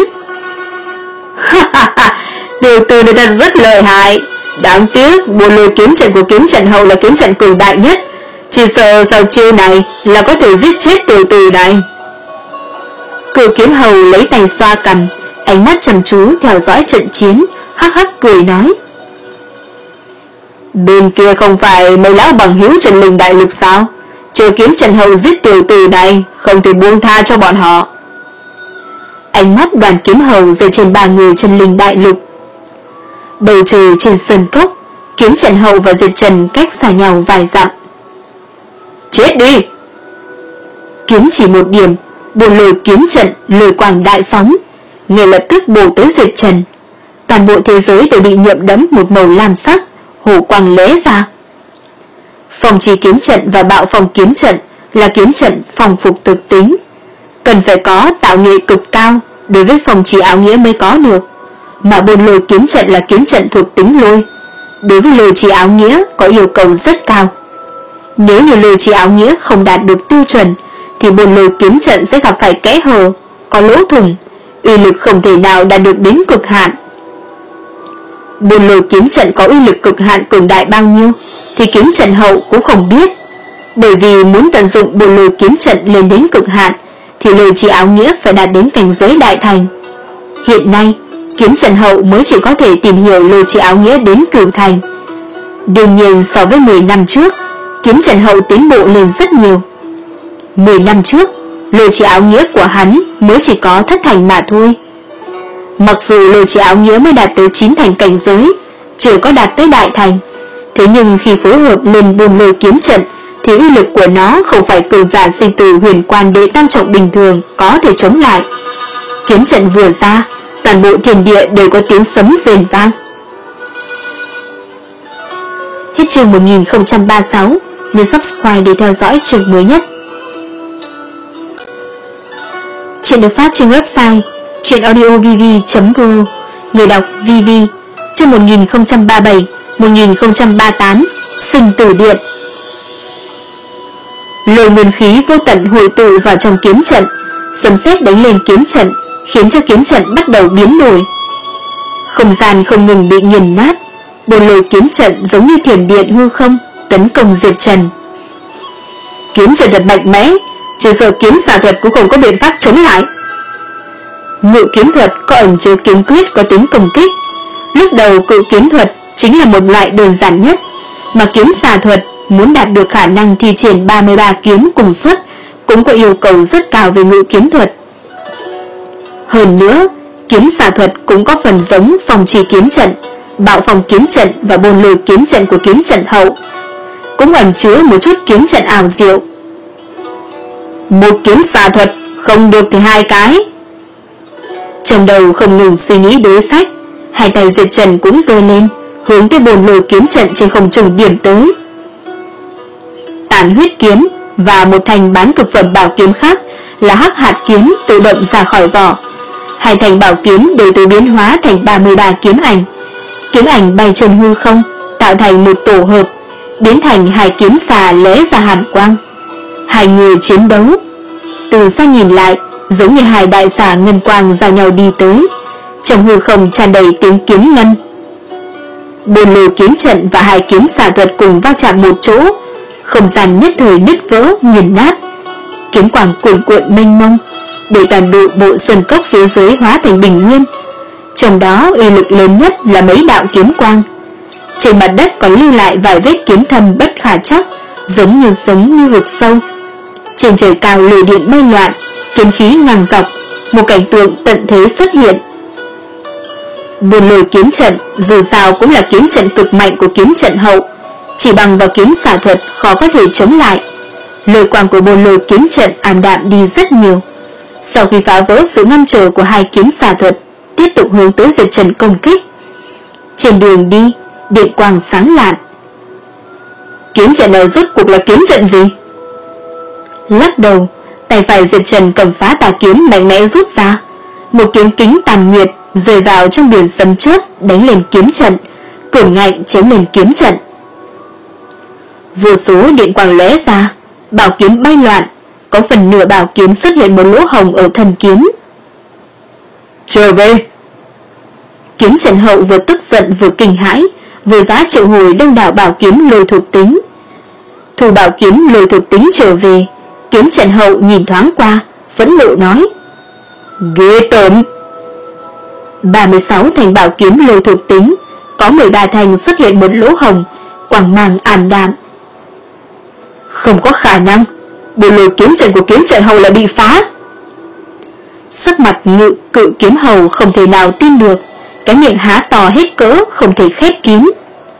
Tiểu tử này thật rất lợi hại. Đáng tiếc buôn lôi kiếm trận của Kiếm Trận Hậu là kiếm trận cường đại nhất, chỉ sợ sau chiêu này là có thể giết chết tiểu tử này. Cự Kiếm Hầu lấy tay xoa cằm, ánh mắt chăm chú theo dõi trận chiến, hắc hắc cười nói. Bên kia không phải mấy lão bằng hữu Chân Linh Đại Lục sao? Chờ Kiếm Trận Hậu giết tiểu tử này, không thể buông tha cho bọn họ. Ánh mắt Đoàn Kiếm Hầu rơi trên ba người Chân Linh Đại Lục. Bầu trời trên sơn cốc, Kiếm Trận Hậu và Diệp Trần cách xa nhau vài dặm. Chết đi! Kiếm chỉ một điểm, buôn lôi kiếm trận lôi quang đại phóng, ngay lập tức bổ tới Diệp Trần. Toàn bộ thế giới đều bị nhuộm đẫm một màu lam sắc, hồ quang lóe ra. Phòng trì kiếm trận và bạo phòng kiếm trận là kiếm trận phòng phục thực tính, cần phải có tạo nghệ cực cao đối với phòng trì áo nghĩa mới có được. Mà buôn lôi kiếm trận là kiếm trận thuộc tính lôi, đối với lôi trì áo nghĩa có yêu cầu rất cao. Nếu như lôi trì áo nghĩa không đạt được tiêu chuẩn thì buôn lôi kiếm trận sẽ gặp phải kẽ hở, có lỗ thủng, uy lực không thể nào đạt được đến cực hạn. Buồn lôi kiếm trận có uy lực cực hạn cường đại bao nhiêu thì kiếm trận hậu cũng không biết. Bởi vì muốn tận dụng buồn lôi kiếm trận lên đến cực hạn thì lôi chi áo nghĩa phải đạt đến cảnh giới đại thành. Hiện nay kiếm trận hậu mới chỉ có thể tìm hiểu lôi chi áo nghĩa đến cửu thành. Đương nhiên so với mười năm trước, kiếm trận hậu tiến bộ lên rất nhiều. mười năm trước, lôi chi áo nghĩa của hắn mới chỉ có thất thành mà thôi. Mặc dù lôi chi áo nghĩa mới đạt tới chín thành cảnh giới, chưa có đạt tới đại thành, thế nhưng khi phối hợp lên buồn lôi kiếm trận thì uy lực của nó không phải cường giả sinh tử huyền quan đệ tam trọng bình thường có thể chống lại. Kiếm trận vừa ra, toàn bộ thiên địa đều có tiếng sấm rền vang. Hết chương một nghìn không trăm ba mươi sáu, nhấn subscribe để theo dõi chương mới nhất. Chuyện được phát trên website truyệnaudiovv chấm pro. Người đọc vê vê. Chương một nghìn không trăm ba mươi bảy, một nghìn không trăm ba mươi tám, Sinh tử điện. Lôi nguyên khí vô tận hội tụ vào trong kiếm trận, sấm sét đánh lên kiếm trận, khiến cho kiếm trận bắt đầu biến đổi. Không gian không ngừng bị nghiền nát, buồn lôi kiếm trận giống như thiểm điện hư không tấn công Diệp Trần. Kiếm trận thật mạnh mẽ, chỉ sợ kiếm xạ thuật cũng không có biện pháp chống lại. Ngự kiếm thuật có ẩn chứa kiếm quyết có tính công kích. Lúc đầu cự kiếm thuật chính là một loại đơn giản nhất, mà kiếm xạ thuật muốn đạt được khả năng thi triển ba mươi ba kiếm cùng suất cũng có yêu cầu rất cao về ngự kiếm thuật. Hơn nữa, kiếm xạ thuật cũng có phần giống phòng trì kiếm trận, bạo phòng kiếm trận và bồn lôi kiếm trận của kiếm trận hậu, cũng ẩn chứa một chút kiếm trận ảo diệu. Một kiếm xạ thuật, không được thì hai cái. Trong đầu không ngừng suy nghĩ đối sách, hai tay Diệp Trần cũng giơ lên, hướng tới bồn lôi kiếm trận trên không trung điểm tới. Tản huyết kiếm và một thành bán cực phẩm bảo kiếm khác là hắc hạt kiếm tự động ra khỏi vỏ. Hai thành bảo kiếm đều tự biến hóa thành ba mươi ba kiếm ảnh. Kiếm ảnh bay trên hư không, tạo thành một tổ hợp, biến thành hai kiếm xà lóe ra hàn quang. Hai người chiến đấu, từ xa nhìn lại giống như hai đại xà ngân quang giao nhau đi tới, trong hư không tràn đầy tiếng kiếm ngân. Bồn lôi kiếm trận và hai kiếm xà thuật cùng va chạm một chỗ, không gian nhất thời nứt vỡ nghiền nát. Kiếm quang cuồn cuộn mênh mông, để toàn bộ bộ sơn cốc phía dưới hóa thành bình nguyên. Trong đó uy lực lớn nhất là mấy đạo kiếm quang. Trên mặt đất còn lưu lại vài vết kiếm thâm bất khả chắc, giống như sống như vực sâu. Trên trời cao lôi điện bay loạn, kiếm khí ngang dọc, một cảnh tượng tận thế xuất hiện. Buồn lôi kiếm trận dù sao cũng là kiếm trận cực mạnh của kiếm trận hậu, chỉ bằng vào kiếm xạ thuật khó có thể chống lại. Lôi quang của buồn lôi kiếm trận ảm đạm đi rất nhiều. Sau khi phá vỡ sự ngăn trở của hai kiếm xạ thuật, tiếp tục hướng tới Diệp Trần công kích. Trên đường đi, điện quang sáng lạn. Kiếm trận này rốt cuộc là kiếm trận gì? Lắc đầu, tay phải Diệp Trần cầm phá tà kiếm mạnh mẽ rút ra, một kiếm kính tàn nguyệt rơi vào trong biển sấm chớp đánh lên kiếm trận, cường ngạnh chém lên kiếm trận. Vô số điện quang lóe ra, bảo kiếm bay loạn, có phần nửa bảo kiếm xuất hiện một lỗ hồng ở thân kiếm. Trở về! Kiếm trận hậu vừa tức giận vừa kinh hãi, vừa vã triệu hồi đông đảo bảo kiếm lôi thuộc tính. Thu bảo kiếm lôi thuộc tính trở về, kiếm trận hậu nhìn thoáng qua, phẫn nộ nói: ghê tởm! ba mươi sáu thành bảo kiếm lôi thuộc tính, có mười ba thành xuất hiện một lỗ hồng, quang mang ảm đạm. Không có khả năng, bộ lôi kiếm trận của kiếm trận hậu là bị phá. Sắc mặt ngự cự kiếm hầu không thể nào tin được, cái miệng há to hết cỡ không thể khép kín.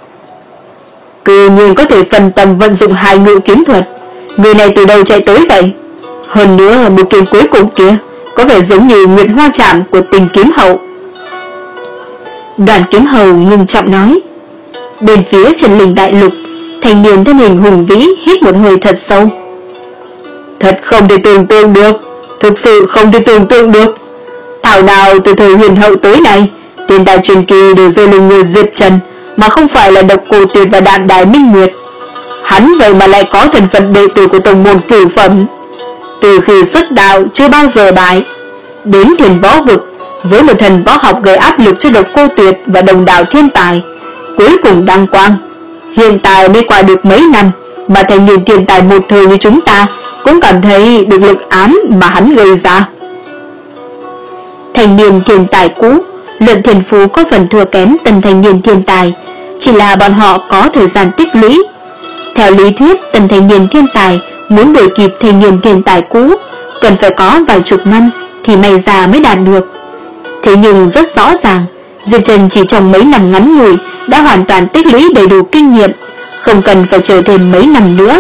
Cư nhiên có thể phân tâm vận dụng hai ngự kiếm thuật, người này từ đâu chạy tới vậy? Hơn nữa một kiếm cuối cùng kia có vẻ giống như nguyệt hoa trảm của Tình kiếm hậu. Đoàn kiếm hầu ngưng trọng nói. Bên phía Trần Linh đại lục, thanh niên thân hình hùng vĩ hít một hơi thật sâu. Thật không thể tưởng tượng được, thực sự không thể tưởng tượng được. Thảo nào từ thời huyền hậu tới nay, tiền đại truyền kỳ đều rơi lên người Diệp Trần, mà không phải là Độc Cô Tuyệt và Đạm Đài Minh Nguyệt. Hắn vậy mà lại có thân phận đệ tử của tông môn cửu phẩm, từ khi xuất đạo chưa bao giờ bại. Đến thiền võ vực, Với một thần võ học gây áp lực cho Độc Cô Tuyệt và đồng đạo thiên tài, cuối cùng đăng quang. Hiện tại mới qua được mấy năm, mà thanh niên thiên tài một thời như chúng ta cũng cảm thấy được lực ám mà hắn gây ra. Thanh niên thiên tài cũ, luận thiên phú có phần thua kém tần thanh niên thiên tài, chỉ là bọn họ có thời gian tích lũy. Theo lý thuyết, tần thanh niên thiên tài muốn đuổi kịp thanh niên thiên tài cũ cần phải có vài chục năm thì may ra mới đạt được. Thế nhưng rất rõ ràng, Diệp Trần chỉ trong mấy năm ngắn ngủi đã hoàn toàn tích lũy đầy đủ kinh nghiệm, không cần phải chờ thêm mấy năm nữa.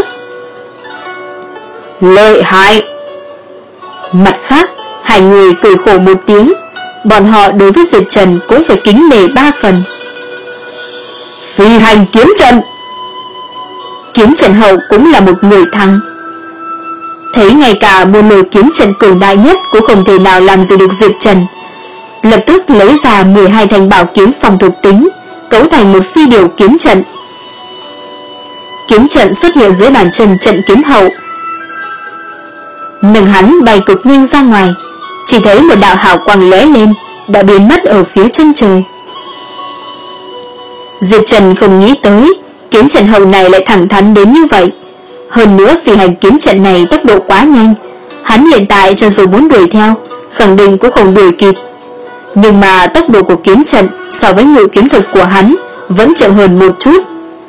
Lợi hại! Mặt khác, hai người cười khổ một tiếng, bọn họ đối với Diệp Trần cũng phải kính nể ba phần. Phi hành kiếm trận! Kiếm trận hậu cũng là một người thắng. Thấy ngay cả môn lôi kiếm trận cường đại nhất cũng không thể nào làm gì được Diệp Trần, lập tức lấy ra mười hai thanh bảo kiếm phòng thuộc tính, cấu thành một phi điều kiếm trận. Kiếm trận xuất hiện dưới bàn chân trận kiếm hậu. Nâng hắn bay cực nhanh ra ngoài, chỉ thấy một đạo hào quang lóe lên, đã biến mất ở phía chân trời. Diệp Trần không nghĩ tới kiếm trận hậu này lại thẳng thắn đến như vậy. Hơn nữa phi hành kiếm trận này tốc độ quá nhanh, hắn hiện tại cho dù muốn đuổi theo, khẳng định cũng không đuổi kịp. Nhưng mà tốc độ của kiếm trận so với ngự kiếm thuật của hắn vẫn chậm hơn một chút.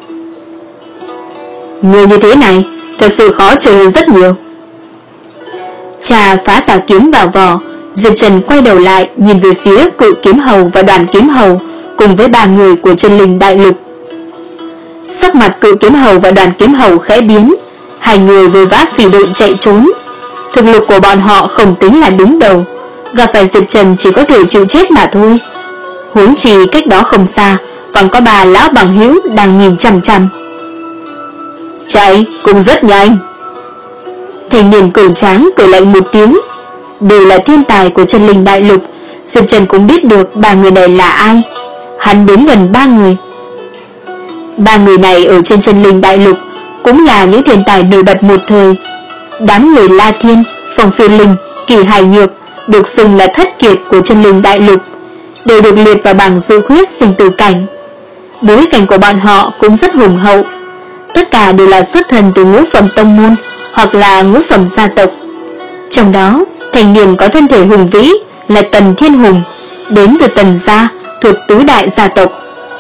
Người như thế này thật sự khó chơi hơn rất nhiều. Trà phá tà kiếm vào vỏ, Diệp Trần quay đầu lại nhìn về phía Cự Kiếm Hầu và Đoàn Kiếm Hầu cùng với ba người của Chân Linh Đại Lục. Sắc mặt Cự Kiếm Hầu và Đoàn Kiếm Hầu khẽ biến, hai người vội vã phỉ độn chạy trốn. Thực lực của bọn họ không tính là đứng đầu, gặp phải Diệp Trần chỉ có thể chịu chết mà thôi. Huống chi cách đó không xa còn có bà lão bằng hữu đang nhìn chằm chằm. Chạy cũng rất nhanh. Thanh niên cường tráng cười lạnh một tiếng. Đều là thiên tài của Chân Linh Đại Lục, Diệp Trần cũng biết được ba người này là ai. Hắn đến gần ba người. Ba người này ở trên Chân Linh Đại Lục cũng là những thiên tài nổi bật một thời. Đám người La Thiên, Phong Phiêu Linh, Kỳ Hải Nhược được xưng là thất kiệt của Chân Linh Đại Lục, đều được liệt vào bảng dự khuyết sinh tử cảnh. Bối cảnh của bọn họ cũng rất hùng hậu, tất cả đều là xuất thân từ ngũ phẩm tông môn hoặc là ngũ phẩm gia tộc. Trong đó, thành niên có thân thể hùng vĩ là Tần Thiên Hùng, đến từ Tần gia, thuộc tứ đại gia tộc.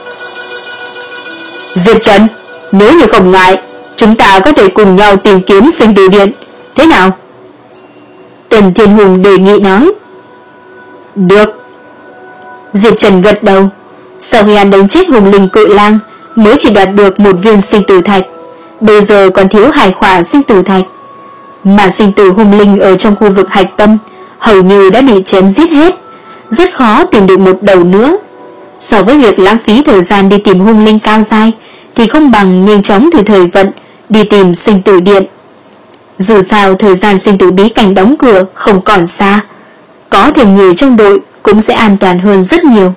Diệp Trần, nếu như không ngại, chúng ta có thể cùng nhau tìm kiếm sinh tử điện, thế nào? Tần Thiên Hùng đề nghị nói. Được. Diệp Trần gật đầu. Sau khi hắn đánh chết Hùng Linh Cự Lang mới chỉ đoạt được một viên sinh tử thạch, bây giờ còn thiếu hai khỏa sinh tử thạch. Mà sinh tử Hùng Linh ở trong khu vực hạch tâm hầu như đã bị chém giết hết, rất khó tìm được một đầu nữa. So với việc lãng phí thời gian đi tìm Hùng Linh cao giai thì không bằng nhanh chóng thử thời vận đi tìm sinh tử điện. Dù sao thời gian sinh tử bí cảnh đóng cửa không còn xa, có thêm người trong đội cũng sẽ an toàn hơn rất nhiều.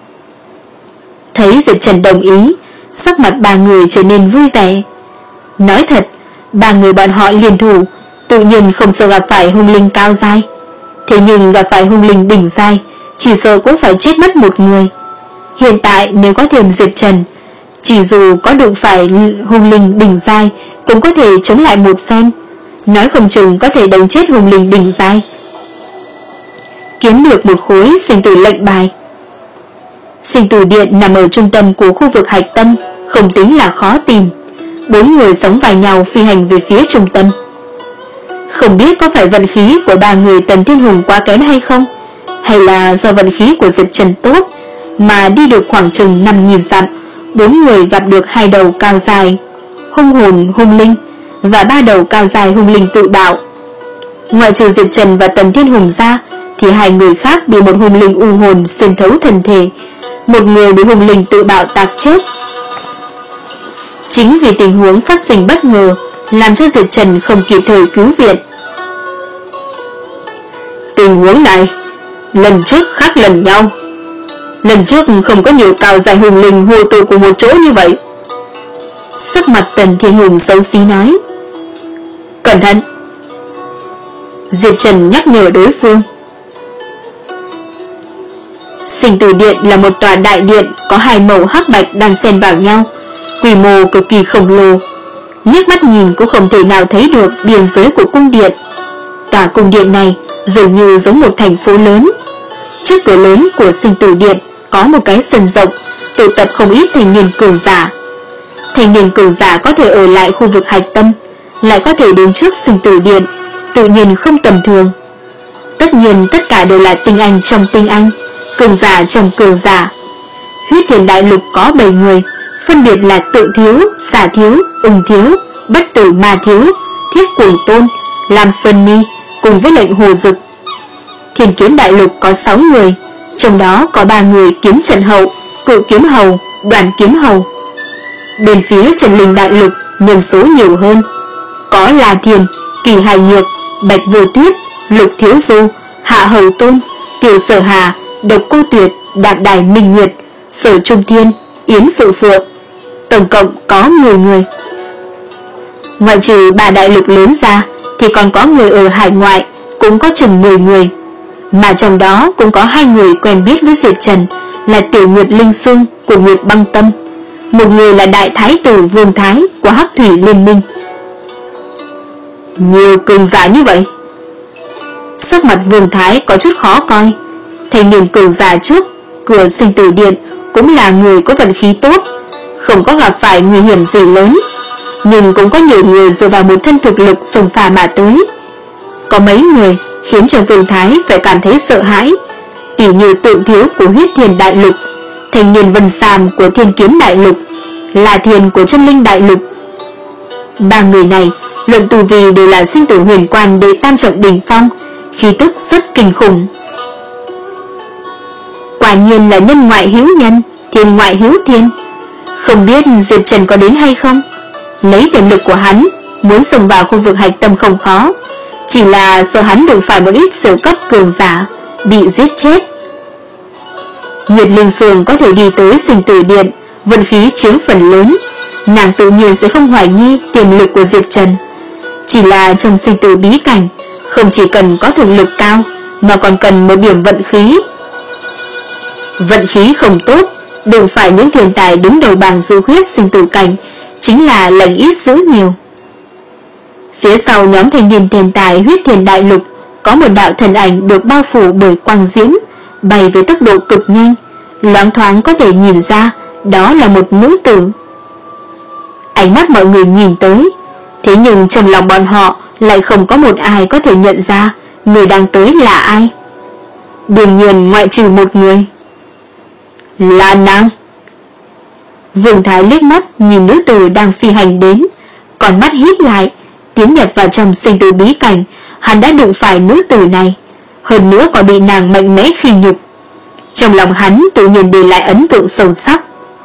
Thấy Diệp Trần đồng ý, sắc mặt ba người trở nên vui vẻ. Nói thật, ba người bọn họ liên thủ tự nhiên không sợ gặp phải hung linh cao giai, thế nhưng gặp phải hung linh đỉnh giai chỉ sợ cũng phải chết mất một người. Hiện tại nếu có thêm Diệp Trần, chỉ dù có đụng phải hung linh đỉnh giai cũng có thể chống lại một phen, nói không chừng có thể đánh chết hung linh đỉnh giai. Kiếm được một khối sinh tử lệnh bài. Sinh tử điện nằm ở trung tâm của khu vực hạch tâm, không tính là khó tìm. Bốn người sống vai nhau phi hành về phía trung tâm. Không biết có phải vận khí của ba người Tần Thiên Hùng quá kém hay không, hay là do vận khí của Diệp Trần tốt mà đi được khoảng chừng năm nghìn dặm, bốn người gặp được hai đầu cao dài hung hồn hung linh và ba đầu cao dài hung linh tự bạo. Ngoại trừ Diệp Trần và Tần Thiên Hùng ra thì hai người khác bị một hung linh u hồn xuyên thấu thân thể, một người bị hung linh tự bạo tạc chết. Chính vì tình huống phát sinh bất ngờ làm cho Diệp Trần không kịp thời cứu viện. Tình huống này lần trước khác lần nhau. Lần trước không có nhiều cao dài hung linh hội tụ cùng một chỗ như vậy. Sắc mặt Tần Thiên Hùng xấu xí nói. Cẩn thận. Diệp Trần nhắc nhở đối phương. Sinh tử điện là một tòa đại điện có hai màu hắc bạch đan xen vào nhau, quy mô cực kỳ khổng lồ, liếc mắt nhìn cũng không thể nào thấy được biên giới của cung điện. Tòa cung điện này dường như giống một thành phố lớn. Trước cửa lớn của sinh tử điện có một cái sân rộng, tụ tập không ít thanh niên cường giả. Thanh niên cường giả có thể ở lại khu vực hạch tâm, lại có thể đến trước sinh tử điện, tự nhiên không tầm thường. Tất nhiên tất cả đều là tinh anh trong tinh anh, cường giả trong cường giả. Huyết Thiền Đại Lục có bảy người, phân biệt là Tự Thiếu, Xà Thiếu, Ưng Thiếu, Bất Tử Ma Thiếu, Thiết Cuồng Tôn, Lam Sơn Ni cùng với Lệnh Hồ Dực. Thiên Kiếm Đại Lục có sáu người, trong đó có ba người kiếm trận hậu, Cự Kiếm Hầu, Đoàn Kiếm Hầu. Bên phía Trần Linh Đại Lục nhân số nhiều hơn, có La Thiền, Kỳ Hải Nhược, Bạch Vô Tuyết, Lục Thiếu Du, Hạ Hầu Tôn, Tiểu Sở Hà, Độc Cô Tuyệt, Đạp Đài Minh Nguyệt, Sở Trung Thiên, Yến Phụ Phượng. Tổng cộng có mười người. Ngoại trừ ba đại lục lớn ra thì còn có người ở hải ngoại, cũng có chừng mười người. Mà trong đó cũng có hai người quen biết với Diệp Trần, là Tiểu Nguyệt Linh Sương của Nguyệt Băng Tâm, một người là Đại Thái Tử Vương Thái của Hắc Thủy Liên Minh. Nhiều cường giả như vậy. Sắc mặt Vương Thái có chút khó coi. Thanh niên cường giả trước cửa sinh tử điện cũng là người có vận khí tốt, không có gặp phải nguy hiểm gì lớn, nhưng cũng có nhiều người dựa vào một thân thực lực xông pha mà tới. Có mấy người khiến cho Vương Thái phải cảm thấy sợ hãi, tỉ như Tự Thiếu của Huyết Thiền Đại Lục, thanh niên Vân Sàm của Thiên Kiếm Đại Lục, là Thiền của Chân Linh Đại Lục. Ba người này luận tu vi đều là sinh tử huyền quan đệ tam trọng đỉnh phong, khí tức rất kinh khủng. Quả nhiên là nhân ngoại hữu nhân, thiên ngoại hữu thiên. Không biết Diệp Trần có đến hay không? Lấy tiềm lực của hắn, muốn xông vào khu vực hạch tâm không khó, chỉ là sợ hắn đụng phải một ít siêu cấp cường giả, bị giết chết. Nguyệt Linh Sương có thể đi tới sinh tử điện, vận khí chiếm phần lớn, nàng tự nhiên sẽ không hoài nghi tiềm lực của Diệp Trần. Chỉ là trong sinh tử bí cảnh, không chỉ cần có thực lực cao, mà còn cần một điểm vận khí. Vận khí không tốt, đừng phải những thiên tài đứng đầu bảng dư huyết sinh tử cảnh, chính là lành ít dữ nhiều. Phía sau nhóm thanh niên thiên tài Huyết Thiền Đại Lục có một đạo thần ảnh được bao phủ bởi quang diễm, bay với tốc độ cực nhanh, loáng thoáng có thể nhìn ra đó là một nữ tử. Ánh mắt mọi người nhìn tới, thế nhưng trong lòng bọn họ lại không có một ai có thể nhận ra người đang tới là ai. Đương nhiên ngoại trừ một người, là nàng. Vương Thái liếc mắt nhìn nữ tử đang phi hành đến, còn mắt híp lại. Tiến nhập vào trong sinh tử bí cảnh, hắn đã đụng phải nữ tử này, hơn nữa còn bị nàng mạnh mẽ khi nhục. Trong lòng hắn tự nhiên để lại ấn tượng sâu sắc.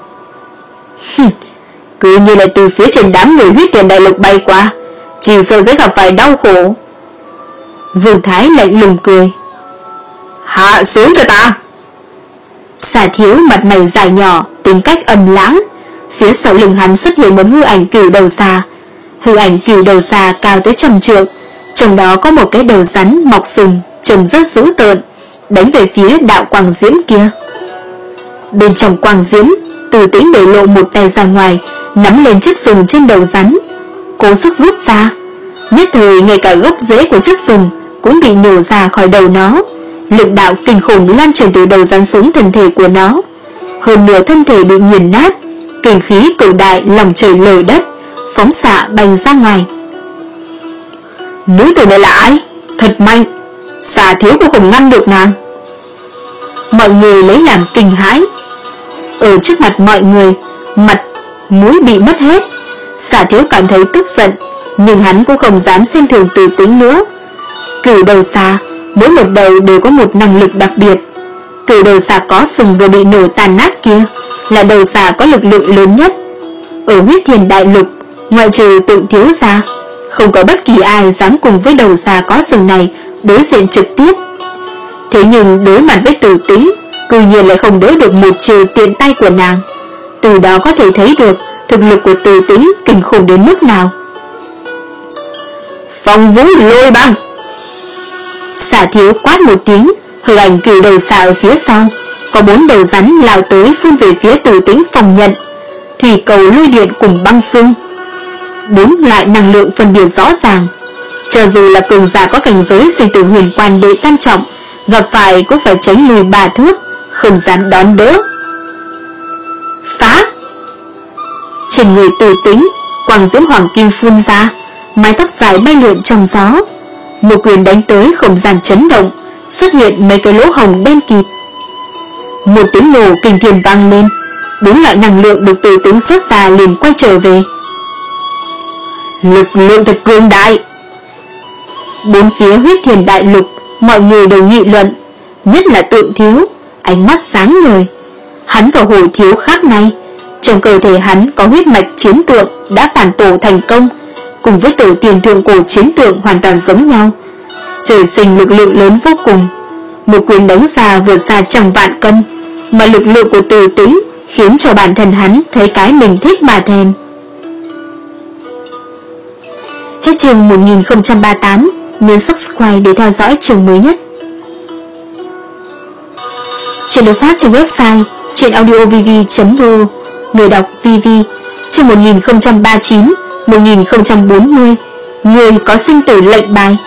Cứ như là từ phía trên đám người Huyết Thiền Đại Lục bay qua, chỉ sợ sẽ gặp phải đau khổ. Vương Thái lạnh lùng cười. Hạ xuống cho ta. Xà Thiếu mặt mày dài nhỏ, tính cách âm lãng. Phía sau lưng hắn xuất hiện một hư ảnh cửu đầu xà. Hư ảnh cửu đầu xà cao tới trăm trượng, trong đó có một cái đầu rắn mọc sừng, trông rất dữ tợn, đánh về phía đạo quang diễm kia. Bên trong quang diễm, Từ Tĩnh để lộ một tay ra ngoài, nắm lên chiếc sừng trên đầu rắn, cố sức rút ra. Nhất thời ngay cả gốc rễ của chiếc sừng cũng bị nhổ ra khỏi đầu nó. Lực đạo kinh khủng lan truyền từ đầu rắn xuống thân thể của nó, hơn nửa thân thể bị nghiền nát, kinh khí cường đại lòng trời lở đất, phóng xạ bay ra ngoài. Nữ tử này là ai? Thật mạnh, Xà Thiếu cũng không ngăn được nàng. Mọi người lấy làm kinh hãi. Ở trước mặt mọi người, mặt mũi bị mất hết. Xà Thiếu cảm thấy tức giận, nhưng hắn cũng không dám xem thường Từ Tĩnh nữa. Cửu đầu xà, mỗi một đầu đều có một năng lực đặc biệt. Cửu đầu xà có sừng vừa bị nổ tàn nát kia là đầu xà có lực lượng lớn nhất. Ở Huyết Thiền Đại Lục, ngoại trừ Tự Thiếu ra, không có bất kỳ ai dám cùng với đầu xà có sừng này đối diện trực tiếp. Thế nhưng đối mặt với Từ Tĩnh, cư nhiên lại không đỡ được một chiều tiện tay của nàng. Từ đó có thể thấy được thực lực của Từ Tĩnh kinh khủng đến mức nào. Phong vũ lôi băng. Xà Thiếu quát một tiếng, hư ảnh cửu đầu xà ở phía sau có bốn đầu rắn lao tới phun về phía Từ Tĩnh phòng nhận, thủy cầu, lôi điện cùng băng xương. Bốn loại năng lượng phân biệt rõ ràng, cho dù là cường giả có cảnh giới sinh tử huyền quan đệ tam trọng, gặp phải cũng phải tránh lùi ba thước, không dám đón đỡ. Phá! Trên người Từ Tĩnh, quang diễm hoàng kim phun ra, mái tóc dài bay lượn trong gió. Một quyền đánh tới, không gian chấn động, xuất hiện mấy cái lỗ hồng đen kịt. Một tiếng nổ kinh thiên vang lên, bốn loại năng lượng được Từ Tĩnh xuất ra liền quay trở về. Lực lượng thật cường đại. Bốn phía huyết thiền đại lục, mọi người đều nghị luận, nhất là Tượng Thiếu, ánh mắt sáng ngời. Hắn và Hồ Thiếu khác này, trong cơ thể hắn có huyết mạch chiến tượng đã phản tổ thành công, cùng với tổ tiền thượng cổ chiến tượng hoàn toàn giống nhau, trời sinh lực lượng lớn vô cùng. Một quyền đánh ra vượt xa trăm vạn cân, mà lực lượng của Từ Tĩnh khiến cho bản thân hắn thấy cái mình thích mà thèm. Hết chương một nghìn không trăm ba mươi tám, nhấn subscribe để theo dõi chương mới nhất. Chuyện được phát trên website chuyenaudiovv chấm ro, người đọc vê vê. Chương một nghìn không trăm ba mươi chín, một nghìn không trăm bốn mươi, người có sinh tử lệnh bài.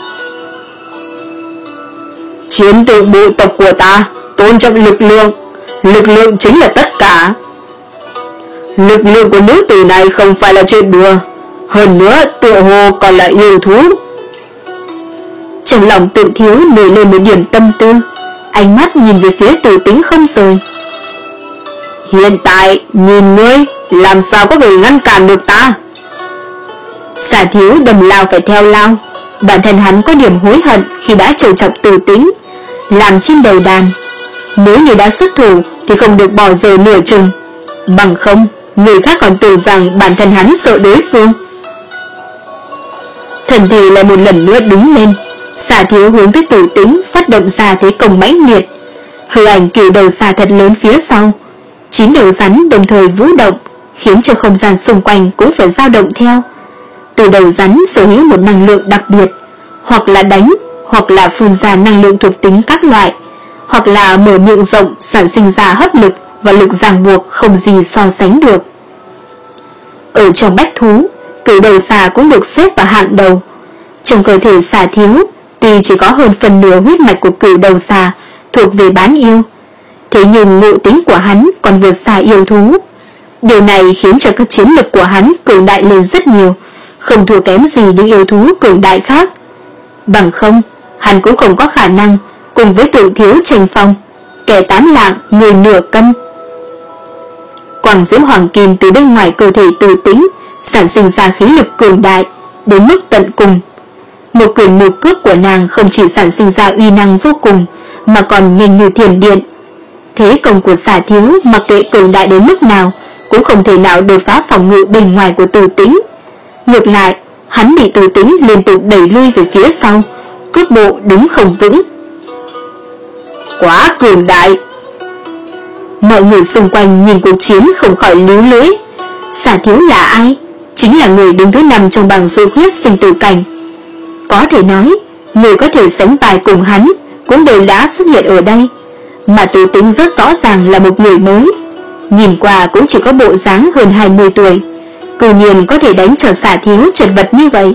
Chiến tượng bộ tộc của ta tôn trọng lực lượng, lực lượng chính là tất cả. Lực lượng của nữ tử này không phải là chuyện đùa, hơn nữa tựa hồ còn là yêu thú. Trong lòng Tự Thiếu nổi lên một điểm tâm tư, ánh mắt nhìn về phía Từ Tĩnh không rời. Hiện tại nhìn ngươi, làm sao có thể ngăn cản được ta? Xà Thiếu đầm lao phải theo lao, bản thân hắn có điểm hối hận khi đã trêu chọc Từ Tĩnh, làm chim đầu đàn. Nếu như đã xuất thủ thì không được bỏ giờ nửa chừng, bằng không người khác còn tưởng rằng bản thân hắn sợ đối phương. Thần thể lại một lần nữa đứng lên, Xà Thiếu hướng tới Từ Tĩnh phát động ra thế công mãnh liệt. Hư ảnh cửu đầu xà thật lớn phía sau, chín đầu rắn đồng thời vũ động, khiến cho không gian xung quanh cũng phải dao động theo. Từ đầu rắn sở hữu một năng lượng đặc biệt, hoặc là đánh, hoặc là phun ra năng lượng thuộc tính các loại, hoặc là mở miệng rộng sản sinh ra hấp lực và lực ràng buộc không gì so sánh được. Ở trong bách thú, cửu đầu xà cũng được xếp vào hạng đầu. Trong cơ thể Xà Thiếu, tuy chỉ có hơn phần nửa huyết mạch của cửu đầu xà thuộc về bán yêu, thế nhưng ngộ tính của hắn còn vượt xa yêu thú. Điều này khiến cho các chiến lực của hắn cường đại lên rất nhiều, không thua kém gì những yêu thú cường đại khác. Bằng không, hắn cũng không có khả năng cùng với Tự Thiếu tranh phong, kẻ tám lạng người nửa cân. Quang diễm hoàng kim từ bên ngoài cơ thể Từ Tĩnh sản sinh ra khí lực cường đại đến mức tận cùng. Một quyền một cước của nàng không chỉ sản sinh ra uy năng vô cùng, mà còn nhanh như thiểm điện. Thế công của Xà Thiếu mặc kệ cường đại đến mức nào cũng không thể nào đột phá phòng ngự bên ngoài của Từ Tĩnh. Ngược lại, hắn bị Từ Tĩnh liên tục đẩy lui về phía sau, cước bộ đứng không vững. Quá cường đại! Mọi người xung quanh nhìn cuộc chiến không khỏi líu lưỡi. Xà Thiếu là ai? Chính là người đứng thứ năm trong bảng dự huyết sinh tử cảnh. Có thể nói, người có thể sánh tài cùng hắn cũng đều đã xuất hiện ở đây, mà Từ Tĩnh rất rõ ràng là một người mới. Nhìn qua cũng chỉ có bộ dáng hơn hai mươi tuổi, cư nhiên có thể đánh cho Xà Thiếu chật vật như vậy.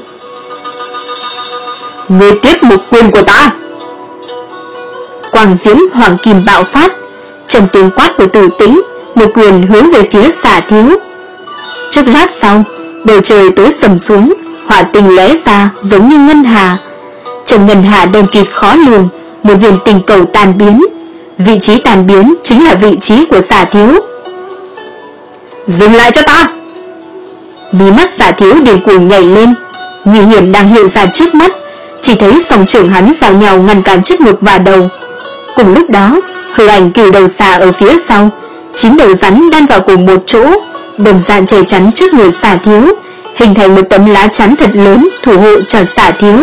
Ngươi tiếp một quyền của ta! Quang diễm hoàng kim bạo phát, trong tiếng quát của Từ Tĩnh, một quyền hướng về phía Xà Thiếu. Chốc lát sau, bầu trời tối sầm xuống, hỏa tinh lóe ra giống như ngân hà. Trong ngân hà đen kịt khó lường, một viên tinh cầu tan biến. Vị trí tan biến chính là vị trí của Xà Thiếu. Dừng lại cho ta! Mí mắt Xà Thiếu điên cuồng nhảy lên, nguy hiểm đang hiện ra trước mắt. Chỉ thấy song trưởng hắn giao nhau ngăn cản trước ngực và đầu. Cùng lúc đó, hư ảnh cửu đầu xà ở phía sau, chín đầu rắn đan vào cùng một chỗ, đồng dạng che chắn trước người Xà Thiếu, hình thành một tấm lá chắn thật lớn thủ hộ cho Xà Thiếu.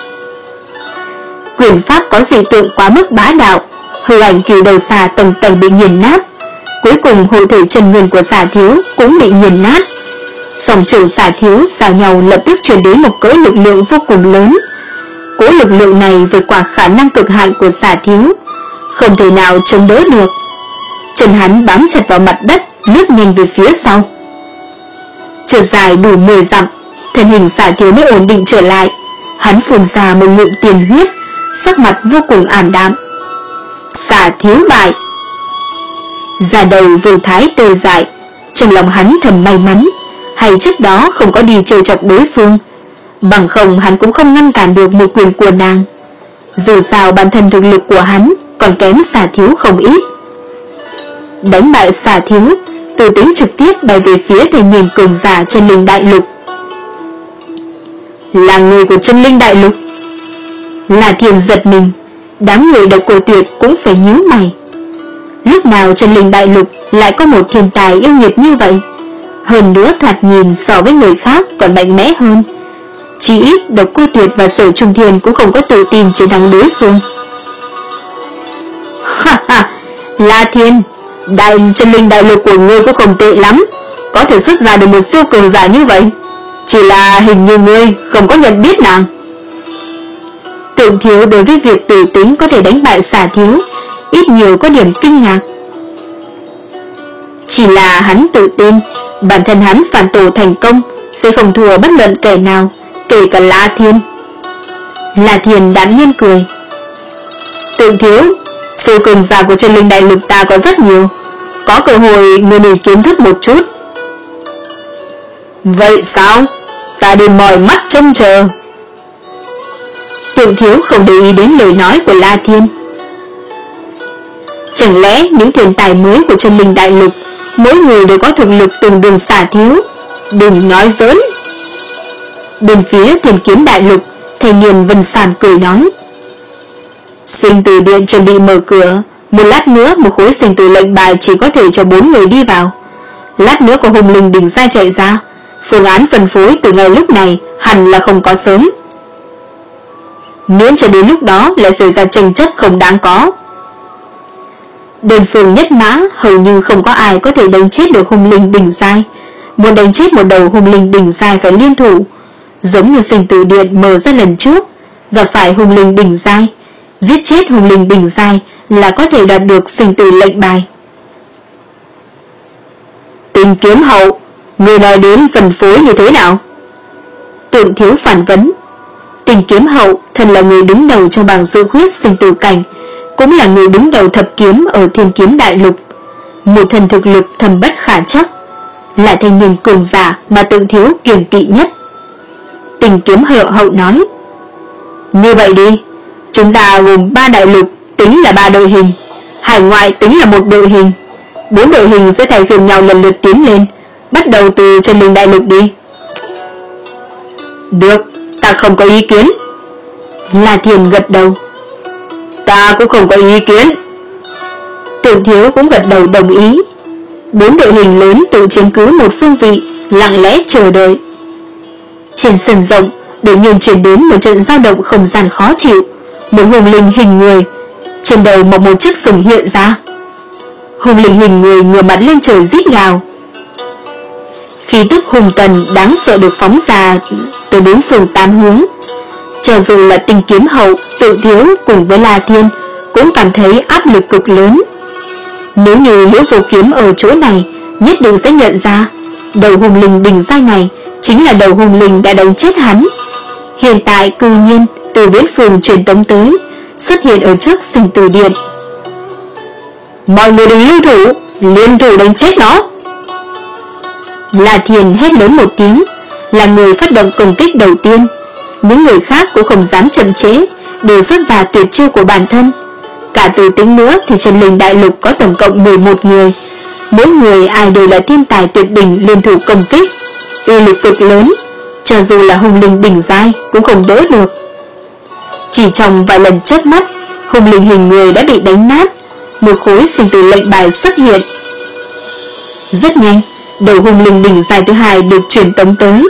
Quyền pháp có dị tượng quá mức bá đạo, hư ảnh cửu đầu xà tầng tầng bị nghiền nát. Cuối cùng hộ thể chân nguyên của Xà Thiếu cũng bị nghiền nát. Song trưởng Xà Thiếu giao nhau lập tức truyền đến một cỗ lực lượng vô cùng lớn. Cỗ lực lượng này vượt qua khả năng cực hạn của Xà Thiếu, không thể nào chống đỡ được. Chân hắn bám chặt vào mặt đất, lướt nhanh về phía sau. Trượt dài đủ mười dặm, thân hình Xà Thiếu mới ổn định trở lại. Hắn phun ra một ngụm tiền huyết, sắc mặt vô cùng ảm đạm. Xà Thiếu bại. Da đầu Vương Thái tê dại, trong lòng hắn thầm may mắn, hay trước đó không có đi trêu chọc đối phương, bằng không hắn cũng không ngăn cản được một quyền của nàng. Dù sao bản thân thực lực của hắn còn kém Xà Thiếu không ít. Đánh bại Xà Thiếu, Từ Tính trực tiếp bay về phía thanh niên cường giả Chân Linh Đại Lục. Là người của Chân Linh Đại Lục? La Thiên giật mình, đám người Độc Cô Tuyệt cũng phải nhíu mày. Lúc nào Chân Linh Đại Lục lại có một thiên tài yêu nghiệt như vậy? Hơn nữa thoạt nhìn so với người khác còn mạnh mẽ hơn. Chỉ ít Độc Cô Tuyệt và Sở Trung Thiên cũng không có tự tin chiến thắng đối phương. Ha ha, La Thiên, Đại Chân Linh Đại Lục của ngươi cũng không tệ lắm, có thể xuất ra được một siêu cường giả như vậy. Chỉ là hình như ngươi không có nhận biết nàng. Tượng Thiếu đối với việc Từ Tính có thể đánh bại Xà Thiếu ít nhiều có điểm kinh ngạc. Chỉ là hắn tự tin bản thân hắn phản tổ thành công sẽ không thua bất luận kẻ nào, kể cả La Thiên. La Thiên đạm nhiên cười. Tượng Thiếu, siêu cường giả của Chân Linh Đại Lục ta có rất nhiều, có cơ hội người nên kiến thức một chút. Vậy sao? Ta đi mỏi mắt trông chờ. Tượng Thiếu không để ý đến lời nói của La Thiên. Chẳng lẽ những thiên tài mới của Chân Linh Đại Lục mỗi người đều có thực lực tương đương Xà Thiếu? Đừng nói giỡn. Bên phía Thiên Kiếm Đại Lục, thanh niên Vân Sàn cười nói. Sinh tử điện chuẩn bị mở cửa, một lát nữa một khối sinh tử lệnh bài chỉ có thể cho bốn người đi vào. Lát nữa có hùng linh đỉnh ra chạy ra, phương án phân phối từ ngay lúc này hẳn là không có sớm. Miễn cho đến lúc đó lại xảy ra tranh chấp không đáng có. Đơn phương nhất mã hầu như không có ai có thể đánh chết được hung linh đỉnh giai. Muốn đánh chết một đầu hung linh đỉnh giai phải liên thủ, giống như sinh tử điện mở ra lần trước, gặp phải hung linh đỉnh giai, giết chết hung linh đỉnh giai là có thể đạt được sinh tử lệnh bài. Tình Kiếm Hậu, người nói đến phân phối như thế nào? Tượng Thiếu phản vấn. Tình Kiếm Hậu thân là người đứng đầu trong bảng dự khuyết sinh tử cảnh, cũng là người đứng đầu thập kiếm ở Thiên Kiếm Đại Lục, một thần thực lực thâm bất khả chắc, là thanh niên cường giả mà Tượng Thiếu kiêng kỵ nhất. Tình Kiếm Hậu hậu nói. Như vậy đi, chúng ta gồm ba đại lục tính là ba đội hình, hải ngoại tính là một đội hình, bốn đội hình sẽ thay phiên nhau lần lượt tiến lên, bắt đầu từ Chân Linh Đại Lục đi. Được, ta không có ý kiến. La Thiên gật đầu. Ta cũng không có ý kiến. Tượng Thiếu cũng gật đầu đồng ý. Bốn đội hình lớn tự chiếm cứ một phương vị, lặng lẽ chờ đợi. Trên sân rộng đột nhiên truyền đến một trận dao động không gian khó chịu. Một hùng linh hình người, trên đầu mọc một chiếc sừng hiện ra. Hùng linh hình người ngửa mặt lên trời rít gào. Khí tức hùng tần đáng sợ được phóng ra từ bốn phương tám hướng. Cho dù là Tình Kiếm Hậu, Tượng Thiếu cùng với La Thiên cũng cảm thấy áp lực cực lớn. Nếu như Liễu Vô Kiếm ở chỗ này, nhất định sẽ nhận ra đầu hùng linh đỉnh giai này chính là đầu hùng linh đã đánh chết hắn. Hiện tại cư nhiên từ viễn phường truyền tống tới, xuất hiện ở trước sinh tử điện. Mọi người đừng lưu thủ, liên thủ đánh chết nó. La Thiên hét lớn một tiếng, là người phát động công kích đầu tiên. Những người khác cũng không dám chậm chế, đều xuất ra tuyệt chiêu của bản thân. Cả Từ Tính nữa thì Chân Linh Đại Lục có tổng cộng mười một người, mỗi người ai đều là thiên tài tuyệt đỉnh liên thủ công kích, uy lực cực lớn, cho dù là hung linh đỉnh giai cũng không đỡ được. Chỉ trong vài lần chớp mắt, hung linh hình người đã bị đánh nát, một khối sinh tử lệnh bài xuất hiện. Rất nhanh, đầu hung linh đỉnh giai thứ hai được truyền tống tới.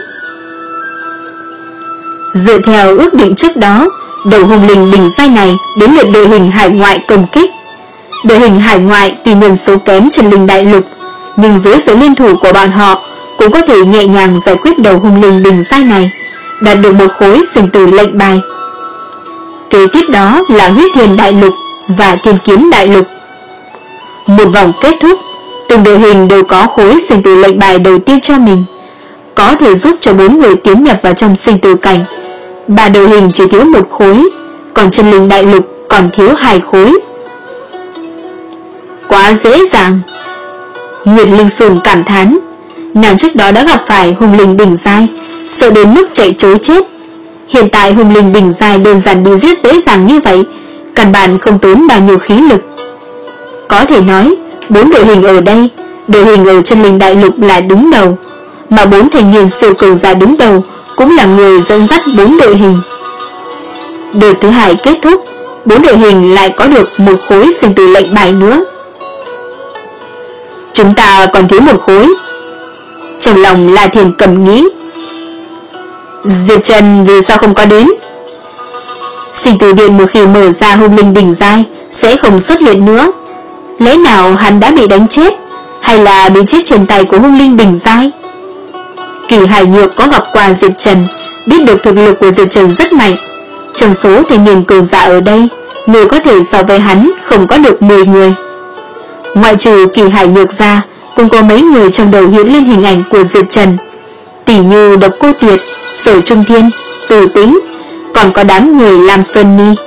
Dựa theo ước định trước đó, đầu hung linh đỉnh giai này đến lượt đội hình hải ngoại công kích. Đội hình hải ngoại tuy nhân số kém Chân Linh Đại Lục, nhưng dưới sự liên thủ của bọn họ cũng có thể nhẹ nhàng giải quyết đầu hung linh đỉnh giai này, đạt được một khối sinh tử lệnh bài. Kế tiếp đó là Huyết Thiên Đại Lục và Thiên Kiếm Đại Lục. Một vòng kết thúc, từng đội hình đều có khối sinh tử lệnh bài đầu tiên cho mình, có thể giúp cho bốn người tiến nhập vào trong sinh tử cảnh. Ba đội hình chỉ thiếu một khối, còn chân linh đại lục còn thiếu hai khối. Quá dễ dàng. Nguyệt Linh Sùn cảm thán. Nàng trước đó đã gặp phải hung linh đỉnh giai, sợ đến mức chạy trối chết. Hiện tại hung linh đỉnh giai đơn giản bị giết dễ dàng như vậy, căn bản không tốn bao nhiêu khí lực. Có thể nói, bốn đội hình ở đây, đội hình ở chân linh đại lục là đứng đầu, mà bốn thành niên siêu cường giả đứng đầu cũng là người dẫn dắt bốn đội hình. Đợt thứ hai kết thúc, bốn đội hình lại có được một khối sinh tử lệnh bài nữa. Chúng ta còn thiếu một khối. Trong lòng La Thiền cầm nghĩ, Diệp Trần vì sao không có đến? Sinh tử điện một khi mở ra hung linh đỉnh giai sẽ không xuất hiện nữa. Lẽ nào hắn đã bị đánh chết, hay là bị chết trên tay của hung linh đỉnh giai? Kỳ Hải Nhược có gặp qua Diệp Trần, biết được thực lực của Diệp Trần rất mạnh. Trong số thanh niên cường giả ở đây, người có thể so với hắn không có được mười người. Ngoại trừ Kỳ Hải Nhược ra, cũng có mấy người trong đầu hiện lên hình ảnh của Diệp Trần, tỷ như Độc Cô Tuyệt, Sở Trung Thiên, Từ Tĩnh, còn có đám người Lam Sơn Ni.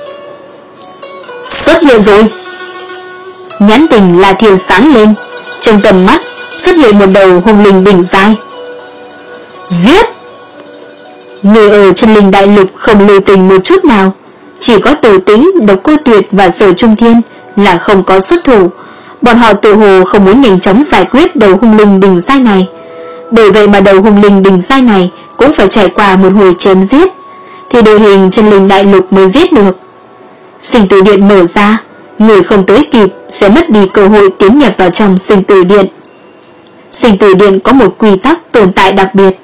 Xuất hiện rồi. Nhãn tình là Thiên sáng lên, trong tầm mắt xuất hiện một đầu hung linh đỉnh giai. Giết! Người ở chân linh đại lục không lưu tình một chút nào, chỉ có Từ Tĩnh, Độc Cô Tuyệt và Sở Trung Thiên là không có xuất thủ. Bọn họ tự hồ không muốn nhanh chóng giải quyết đầu hung linh đỉnh giai này. Bởi vậy mà đầu hung linh đỉnh giai này cũng phải trải qua một hồi chém giết, thì đội hình chân linh đại lục mới giết được. Sinh tử điện mở ra, người không tới kịp sẽ mất đi cơ hội tiến nhập vào trong sinh tử điện. Sinh tử điện có một quy tắc tồn tại đặc biệt.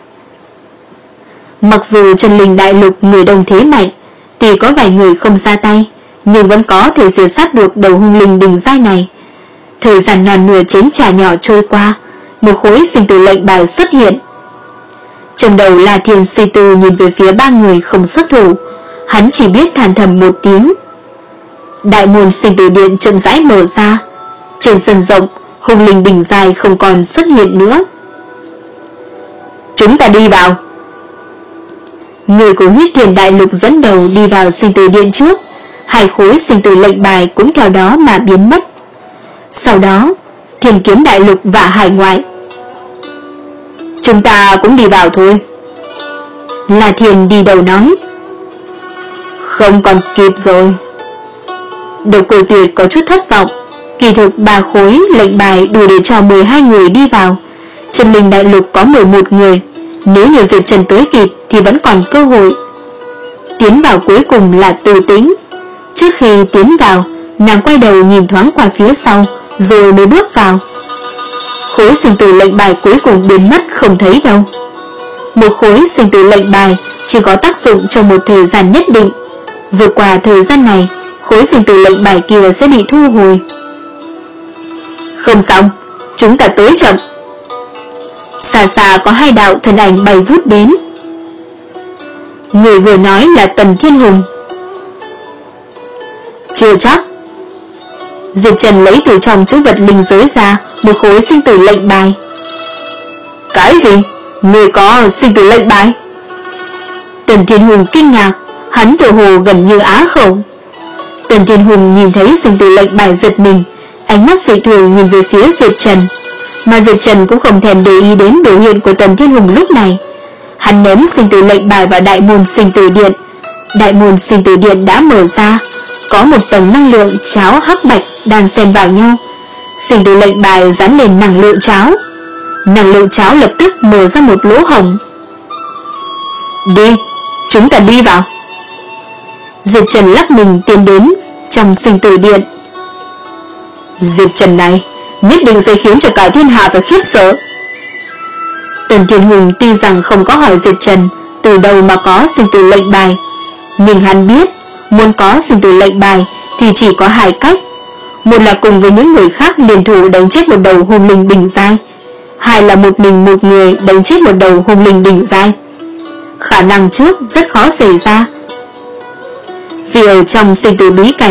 Mặc dù chân linh đại lục người đông thế mạnh, thì có vài người không ra tay, nhưng vẫn có thể diệt sát được đầu hung linh đỉnh giai này. Thời gian non nửa chén trà nhỏ trôi qua, một khối sinh tử lệnh bài xuất hiện. Trong đầu La Thiên suy tư nhìn về phía ba người không xuất thủ, hắn chỉ biết than thầm một tiếng. Đại môn sinh tử điện chậm rãi mở ra. Trên sân rộng, hung linh đỉnh giai không còn xuất hiện nữa. Chúng ta đi vào. Người của Huyết Thiền đại lục dẫn đầu đi vào sinh tử điện trước, hai khối sinh tử lệnh bài cũng theo đó mà biến mất. Sau đó, Thiên Kiếm đại lục và hải ngoại. Chúng ta cũng đi vào thôi. La Thiên đi đầu nói. Không còn kịp rồi. Độc Cô Tuyệt có chút thất vọng. Kỳ thực ba khối lệnh bài đủ để cho mười hai người đi vào. Chân linh đại lục có mười một người, nếu như Diệp Trần tới kịp thì vẫn còn cơ hội. Tiến vào cuối cùng là Từ Tĩnh. Trước khi tiến vào, nàng quay đầu nhìn thoáng qua phía sau, rồi mới bước vào. Khối sinh tử lệnh bài cuối cùng biến mất không thấy đâu. Một khối sinh tử lệnh bài chỉ có tác dụng trong một thời gian nhất định. Vượt qua thời gian này, khối sinh tử lệnh bài kia sẽ bị thu hồi. Không xong, chúng ta tới chậm. Xa xa có hai đạo thân ảnh bay vút đến. Người vừa nói là Tần Thiên Hùng. Chưa chắc. Diệp Trần lấy từ trong chữ vật linh giới ra một khối sinh tử lệnh bài. Cái gì? Người có sinh tử lệnh bài? Tần Thiên Hùng kinh ngạc, hắn tự hồ gần như á khẩu. Tần Thiên Hùng nhìn thấy sinh tử lệnh bài giật mình, ánh mắt dị thường nhìn về phía Diệp Trần. Mà Diệp Trần cũng không thèm để ý đến biểu hiện của Tần Thiên Hùng lúc này. Hắn ném sinh tử lệnh bài vào đại môn sinh tử điện. Đại môn sinh tử điện đã mở ra, có một tầng năng lượng cháo hắc bạch đan xen vào nhau. Sinh tử lệnh bài dán lên năng lượng cháo. Năng lượng cháo lập tức mở ra một lỗ hổng. Đi, chúng ta đi vào. Diệp Trần lắc mình tiến đến trong sinh tử điện. Diệp Trần này nhất định sẽ khiến cho cả thiên hạ phải khiếp sợ. Tần Thiên Hùng tuy rằng không có hỏi Diệp Trần từ đâu mà có sinh tử lệnh bài, nhưng hắn biết muốn có sinh tử lệnh bài thì chỉ có hai cách. Một là cùng với những người khác liên thủ đánh chết một đầu hung linh đỉnh giai, hai là một mình một người đánh chết một đầu hung linh đỉnh giai. Khả năng trước rất khó xảy ra, vì ở trong sinh tử bí cảnh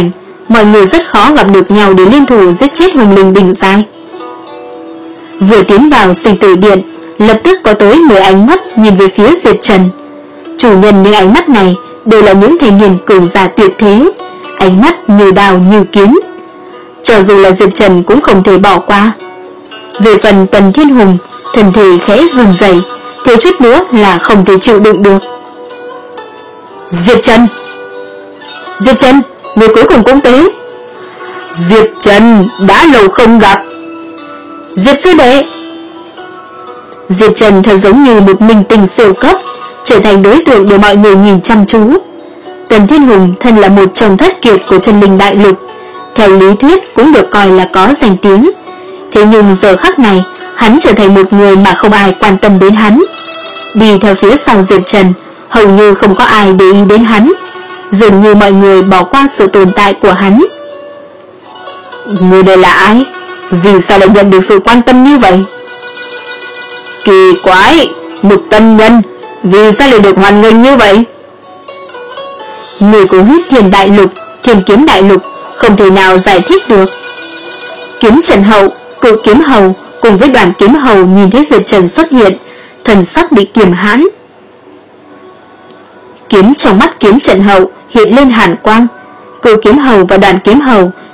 mọi người rất khó gặp được nhau để liên thủ giết chết hùng linh đỉnh giai. Vừa tiến vào sinh tử điện, lập tức có tới mười ánh mắt nhìn về phía Diệp Trần. Chủ nhân những ánh mắt này đều là những thanh niên cường giả tuyệt thế, ánh mắt như đào như kiếm. Cho dù là Diệp Trần cũng không thể bỏ qua. Về phần Tần Thiên Hùng, thân thể khẽ run rẩy, thiếu chút nữa là không thể chịu đựng được. Diệp Trần! Diệp Trần, người cuối cùng cũng tới. Diệp Trần, đã lâu không gặp. Diệp sư đệ! Diệp Trần thật giống như một minh tinh siêu cấp, trở thành đối tượng để mọi người nhìn chăm chú. Tần Thiên Hùng thân là một trong thất kiệt của chân linh đại lục, theo lý thuyết cũng được coi là có danh tiếng. Thế nhưng giờ khắc này, hắn trở thành một người mà không ai quan tâm đến hắn. Đi theo phía sau Diệp Trần, hầu như không có ai để ý đến hắn, dường như mọi người bỏ qua sự tồn tại của hắn. Người đây là ai? Vì sao lại nhận được sự quan tâm như vậy? Kỳ quái, một tân nhân, vì sao lại được hoan nghênh như vậy? Người của huyết thiền đại lục, thiên kiếm đại lục không thể nào giải thích được. Kiếm Trần Hậu, cự kiếm hầu cùng với đoàn kiếm hầu nhìn thấy Diệp Trần xuất hiện, thần sắc bị kiềm hãn. Kiếm trong mắt kiếm Trần Hậu hiện lên hàn quang. Cự kiếm hầu và đoàn kiếm hầu